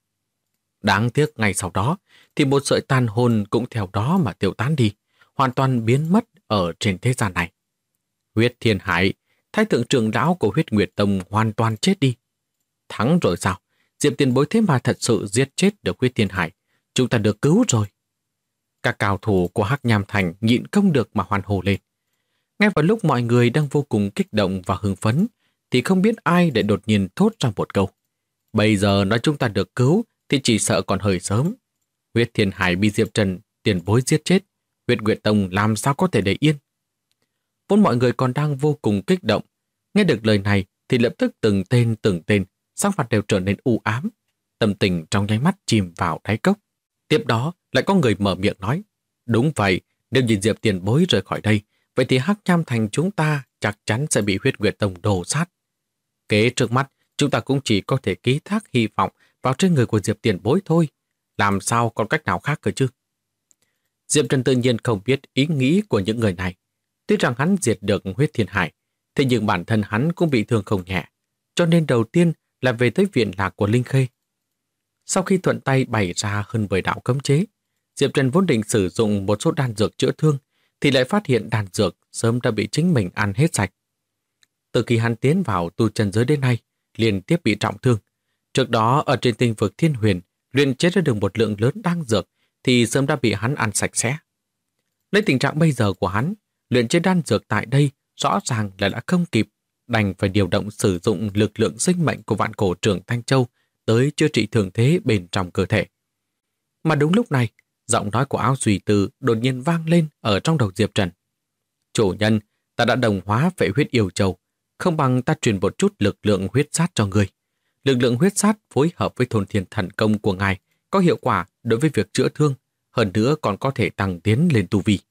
Đáng tiếc ngay sau đó thì một sợi tàn hồn cũng theo đó mà tiêu tán đi, hoàn toàn biến mất ở trên thế gian này. Huyết Thiên Hải, thái thượng trưởng lão của Huyết Nguyệt Tông hoàn toàn chết đi. Thắng rồi sao? Diệp tiền bối thế mà thật sự giết chết được Huyết Thiên Hải. Chúng ta được cứu rồi. Các cao thủ của Hắc Nham Thành nhịn không được mà hoan hô lên. Ngay vào lúc mọi người đang vô cùng kích động và hưng phấn, thì không biết ai để đột nhiên thốt ra một câu. Bây giờ nói chúng ta được cứu thì chỉ sợ còn hơi sớm. Huyết Thiên Hải bị Diệp Trần tiền bối giết chết. Huyết Nguyệt Tông làm sao có thể để yên? Vốn mọi người còn đang vô cùng kích động. Nghe được lời này thì lập tức từng tên, sắc mặt đều trở nên u ám. Tâm tình trong nháy mắt chìm vào đáy cốc. Tiếp đó lại có người mở miệng nói. Đúng vậy, nếu nhìn Diệp tiền bối rời khỏi đây, vậy thì Hắc Nham Thành chúng ta chắc chắn sẽ bị Huyết Nguyệt Tông đổ sát. Kế trước mắt, chúng ta cũng chỉ có thể ký thác hy vọng vào trên người của Diệp tiền bối thôi. Làm sao còn cách nào khác cơ chứ? Diệp Trần tự nhiên không biết ý nghĩ của những người này. Tuy rằng hắn diệt được Huyết Thiên Hải, thế nhưng bản thân hắn cũng bị thương không nhẹ, cho nên đầu tiên là về tới viện lạc của Linh Khê. Sau khi thuận tay bày ra hơn 10 đạo cấm chế, Diệp Trần vốn định sử dụng một số đan dược chữa thương, thì lại phát hiện đan dược sớm đã bị chính mình ăn hết sạch. Từ khi hắn tiến vào tu chân giới đến nay, liên tiếp bị trọng thương. Trước đó ở trên tinh vực Thiên Huyền, luyện chế ra được một lượng lớn đan dược thì sớm đã bị hắn ăn sạch sẽ. Lấy tình trạng bây giờ của hắn, luyện chế đan dược tại đây rõ ràng là đã không kịp, đành phải điều động sử dụng lực lượng sinh mệnh của Vạn Cổ Trưởng Thanh Châu tới chữa trị thương thế bên trong cơ thể. Mà đúng lúc này, giọng nói của Áo Duy Từ đột nhiên vang lên ở trong đầu Diệp Trần. Chủ nhân, ta đã đồng hóa phệ huyết yêu châu, không bằng ta truyền một chút lực lượng huyết sát cho người. Lực lượng huyết sát phối hợp với thôn thiên thần công của ngài có hiệu quả đối với việc chữa thương, hơn nữa còn có thể tăng tiến lên tu vi.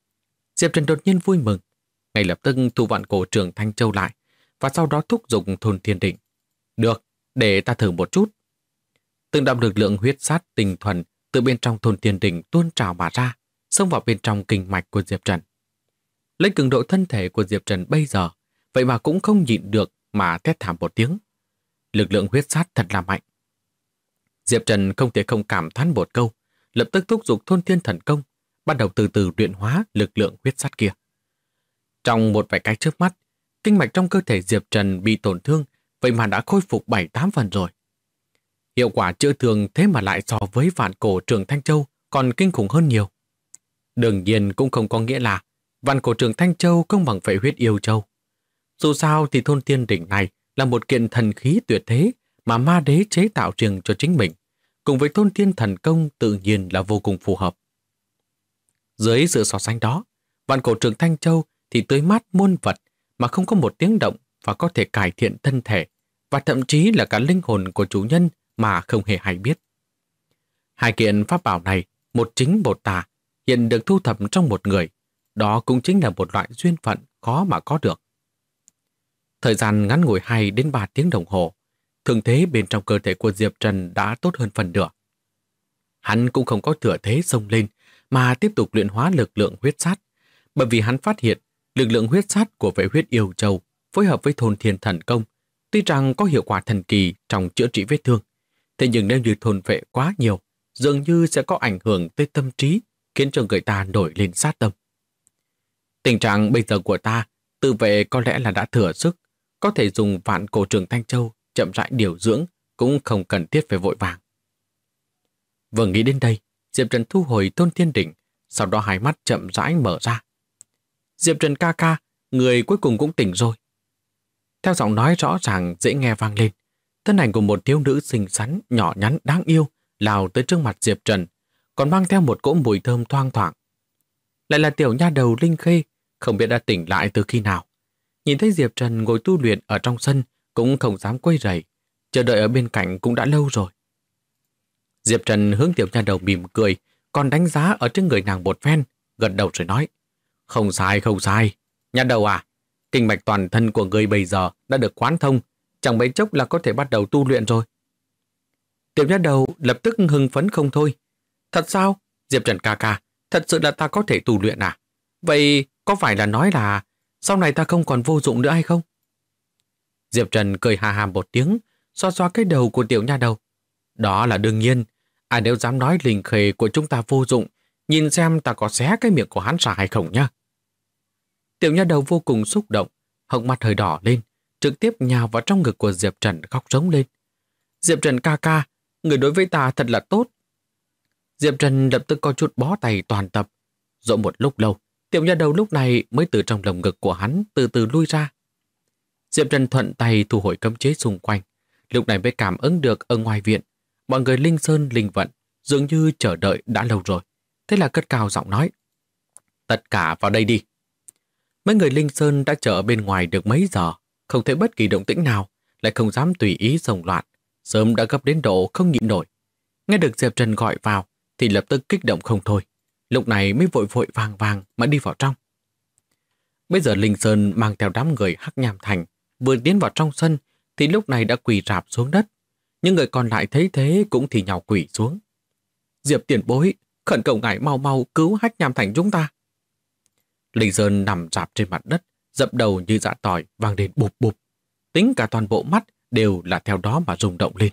Diệp Trần đột nhiên vui mừng, ngay lập tức thu Vạn Cổ Trưởng Thanh Châu lại, và sau đó thúc giục thôn thiên định. Được, để ta thử một chút. Từng đạo lực lượng huyết sát tinh thuần từ bên trong thôn thiên định tuôn trào mà ra, xông vào bên trong kinh mạch của Diệp Trần. Lấy cường độ thân thể của Diệp Trần bây giờ, vậy mà cũng không nhịn được mà thét thảm một tiếng. Lực lượng huyết sát thật là mạnh. Diệp Trần không thể không cảm thán một câu, lập tức thúc giục thôn thiên thần công, bắt đầu từ từ luyện hóa lực lượng huyết sát kia. Trong một vài cái chớp mắt, kinh mạch trong cơ thể Diệp Trần bị tổn thương, vậy mà đã khôi phục 7-8 phần rồi. Hiệu quả chữa thương thế mà lại so với Vạn Cổ Trưởng Thanh Châu còn kinh khủng hơn nhiều. Đương nhiên cũng không có nghĩa là Vạn Cổ Trưởng Thanh Châu không bằng phệ huyết yêu châu. Dù sao thì thôn thiên đỉnh này là một kiện thần khí tuyệt thế mà ma đế chế tạo riêng cho chính mình, cùng với thôn thiên thần công tự nhiên là vô cùng phù hợp. Dưới sự so sánh đó, vạn cổ trường Thanh Châu thì tươi mát muôn vật mà không có một tiếng động và có thể cải thiện thân thể và thậm chí là cả linh hồn của chủ nhân mà không hề hay biết. Hai kiện pháp bảo này, một chính một tà, hiện được thu thập trong một người. Đó cũng chính là một loại duyên phận khó mà có được. Thời gian ngắn ngủi 2 đến 3 tiếng đồng hồ, thương thế bên trong cơ thể của Diệp Trần đã tốt hơn phần nửa. Hắn cũng không có thừa thế xông lên mà tiếp tục luyện hóa lực lượng huyết sát, bởi vì hắn phát hiện lực lượng huyết sát của vệ huyết yêu châu phối hợp với thôn thiên thần công, tuy rằng có hiệu quả thần kỳ trong chữa trị vết thương, thế nhưng nếu như thôn vệ quá nhiều, dường như sẽ có ảnh hưởng tới tâm trí, khiến cho người ta nổi lên sát tâm. Tình trạng bây giờ của ta, tự vệ có lẽ là đã thừa sức, có thể dùng vạn cổ trường Thanh Châu chậm rãi điều dưỡng, cũng không cần thiết phải vội vàng. Vừa nghĩ đến đây, Diệp Trần thu hồi Tôn Thiên Đỉnh, sau đó hai mắt chậm rãi mở ra. Diệp Trần ca ca, người cuối cùng cũng tỉnh rồi. Theo giọng nói rõ ràng dễ nghe vang lên, thân ảnh của một thiếu nữ xinh xắn, nhỏ nhắn, đáng yêu lao tới trước mặt Diệp Trần, còn mang theo một cỗ mùi thơm thoang thoảng. Lại là tiểu nha đầu Linh Khê, không biết đã tỉnh lại từ khi nào. Nhìn thấy Diệp Trần ngồi tu luyện ở trong sân, cũng không dám quấy rầy, chờ đợi ở bên cạnh cũng đã lâu rồi. Diệp Trần hướng tiểu nha đầu mỉm cười, còn đánh giá ở trên người nàng một phen, gật đầu rồi nói: Không sai, không sai. Nha đầu à, kinh mạch toàn thân của người bây giờ đã được quán thông, chẳng mấy chốc là có thể bắt đầu tu luyện rồi. Tiểu nha đầu lập tức hưng phấn không thôi. Thật sao? Diệp Trần ca ca, thật sự là ta có thể tu luyện à? Vậy có phải là nói là sau này ta không còn vô dụng nữa hay không? Diệp Trần cười hà hà một tiếng, xoa xoa cái đầu của tiểu nha đầu. Đó là đương nhiên, ai nếu dám nói Linh Khê của chúng ta vô dụng, nhìn xem ta có xé cái miệng của hắn ra hay không nhá. Tiểu nha đầu vô cùng xúc động, hốc mắt hơi đỏ lên, trực tiếp nhào vào trong ngực của Diệp Trần khóc rống lên. Diệp Trần ca ca, người đối với ta thật là tốt. Diệp Trần lập tức có chút bó tay toàn tập. Dỗ một lúc lâu, tiểu nha đầu lúc này mới từ trong lồng ngực của hắn từ từ lui ra. Diệp Trần thuận tay thu hồi cấm chế xung quanh, lúc này mới cảm ứng được ở ngoài viện, mọi người linh sơn linh vận dường như chờ đợi đã lâu rồi. Thế là cất cao giọng nói: Tất cả vào đây đi. Mấy người linh sơn đã chờ ở bên ngoài được mấy giờ, không thấy bất kỳ động tĩnh nào, lại không dám tùy ý xông loạn, sớm đã gấp đến độ không nhịn nổi. Nghe được Diệp Trần gọi vào thì lập tức kích động không thôi, lúc này mới vội vội vàng vàng mà đi vào trong. Bây giờ Linh Sơn mang theo đám người Hắc Nham Thành vừa tiến vào trong sân thì lúc này đã quỳ rạp xuống đất. Những người còn lại thấy thế cũng thì nhào quỳ xuống. Diệp tiền bối, khẩn cầu ngài mau mau cứu Hắc Nham Thành chúng ta. Linh Sơn nằm rạp trên mặt đất, dập đầu như dạ tỏi vang lên bụp bụp. Tính cả toàn bộ mắt đều là theo đó mà rung động lên.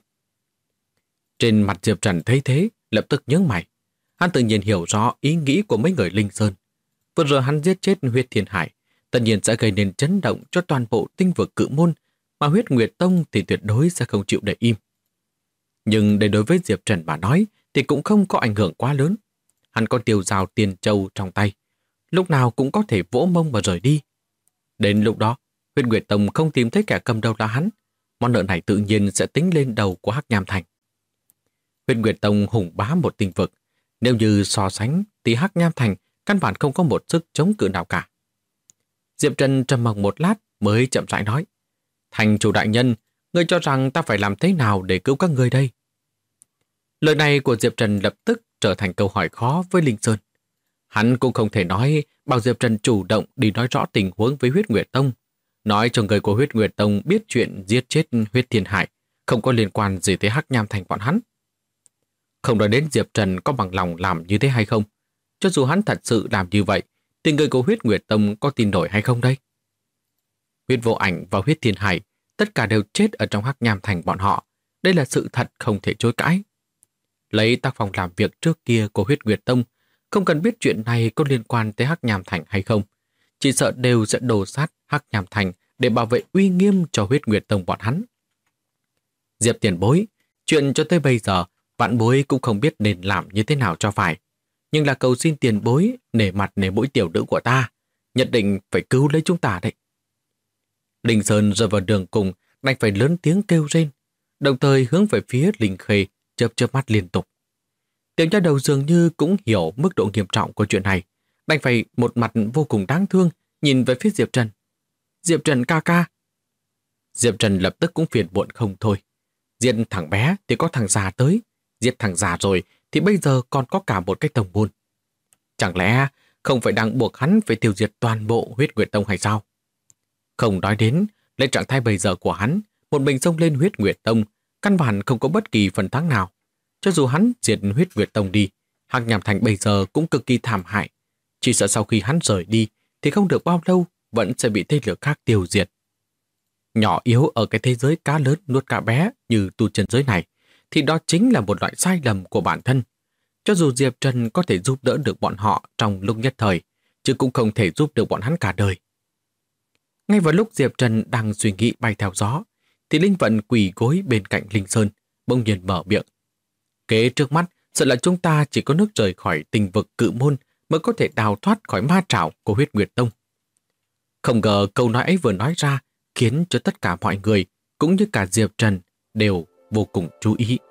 Trên mặt Diệp Trần thấy thế, lập tức nhướng mày. Hắn tự nhiên hiểu rõ ý nghĩ của mấy người Linh Sơn. Vừa rồi hắn giết chết Huyết Thiên Hải, tất nhiên sẽ gây nên chấn động cho toàn bộ tinh vực Cự Môn, mà Huyết Nguyệt Tông thì tuyệt đối sẽ không chịu để im. Nhưng để đối với Diệp Trần mà nói thì cũng không có ảnh hưởng quá lớn. Hắn có tiêu dao tiền châu trong tay, lúc nào cũng có thể vỗ mông và rời đi. Đến lúc đó, Huyết Nguyệt Tông không tìm thấy kẻ cầm đầu là hắn, món nợ này tự nhiên sẽ tính lên đầu của Hắc Nham Thành. Huyết Nguyệt Tông hùng bá một tinh vực, nếu như so sánh thì Hắc Nham Thành căn bản không có một sức chống cự nào cả. Diệp Trần trầm mặc một lát mới chậm rãi nói: Thành chủ đại nhân, ngươi cho rằng ta phải làm thế nào để cứu các ngươi đây? Lời này của Diệp Trần lập tức trở thành câu hỏi khó với Linh Sơn. Hắn cũng không thể nói bảo Diệp Trần chủ động đi nói rõ tình huống với Huyết Nguyệt Tông, nói cho người của Huyết Nguyệt Tông biết chuyện giết chết Huyết Thiên Hải không có liên quan gì tới Hắc Nham Thành bọn hắn. Không nói đến Diệp Trần có bằng lòng làm như thế hay không. Cho dù hắn thật sự làm như vậy, thì người của Huyết Nguyệt Tông có tin nổi hay không đây? Huyết Vô Ảnh và Huyết Thiên Hải tất cả đều chết ở trong Hắc Nham Thành bọn họ. Đây là sự thật không thể chối cãi. Lấy tác phong làm việc trước kia của Huyết Nguyệt Tông, không cần biết chuyện này có liên quan tới Hắc Nham Thành hay không, chỉ sợ đều sẽ đổ sát Hắc Nham Thành để bảo vệ uy nghiêm cho Huyết Nguyệt Tông bọn hắn. Diệp tiền bối, chuyện cho tới bây giờ vạn bối cũng không biết nên làm như thế nào cho phải. Nhưng là cầu xin tiền bối nể mặt nể mũi tiểu nữ của ta, nhất định phải cứu lấy chúng ta đấy. Linh Sơn rơi vào đường cùng, đành phải lớn tiếng kêu rên, đồng thời hướng về phía Linh Khê chớp chớp mắt liên tục. Tiểu nha đầu dường như cũng hiểu mức độ nghiêm trọng của chuyện này, đành phải một mặt vô cùng đáng thương nhìn về phía Diệp Trần. Diệp Trần ca ca. Diệp Trần lập tức cũng phiền muộn không thôi. Giết thằng bé thì có thằng già tới, giết thằng già rồi thì bây giờ còn có cả một cái tông môn. Chẳng lẽ không phải đang buộc hắn phải tiêu diệt toàn bộ Huyết Nguyệt Tông hay sao? Không nói đến, lấy trạng thái bây giờ của hắn, một mình xông lên Huyết Nguyệt Tông, căn bản không có bất kỳ phần thắng nào. Cho dù hắn diệt Huyết Nguyệt Tông đi, Hắc Nham Thành bây giờ cũng cực kỳ thảm hại. Chỉ sợ sau khi hắn rời đi thì không được bao lâu vẫn sẽ bị thế lực khác tiêu diệt. Nhỏ yếu ở cái thế giới cá lớn nuốt cá bé như tu chân giới này, thì đó chính là một loại sai lầm của bản thân. Cho dù Diệp Trần có thể giúp đỡ được bọn họ trong lúc nhất thời, chứ cũng không thể giúp được bọn hắn cả đời. Ngay vào lúc Diệp Trần đang suy nghĩ bay theo gió, thì Linh Vận quỳ gối bên cạnh Linh Sơn, bỗng nhiên mở miệng. Kế trước mắt, sợ là chúng ta chỉ có nước rời khỏi tình vực Cự Môn mới có thể đào thoát khỏi ma trảo của Huyết Nguyệt Tông. Không ngờ câu nói ấy vừa nói ra khiến cho tất cả mọi người, cũng như cả Diệp Trần, đều vô cùng chú ý.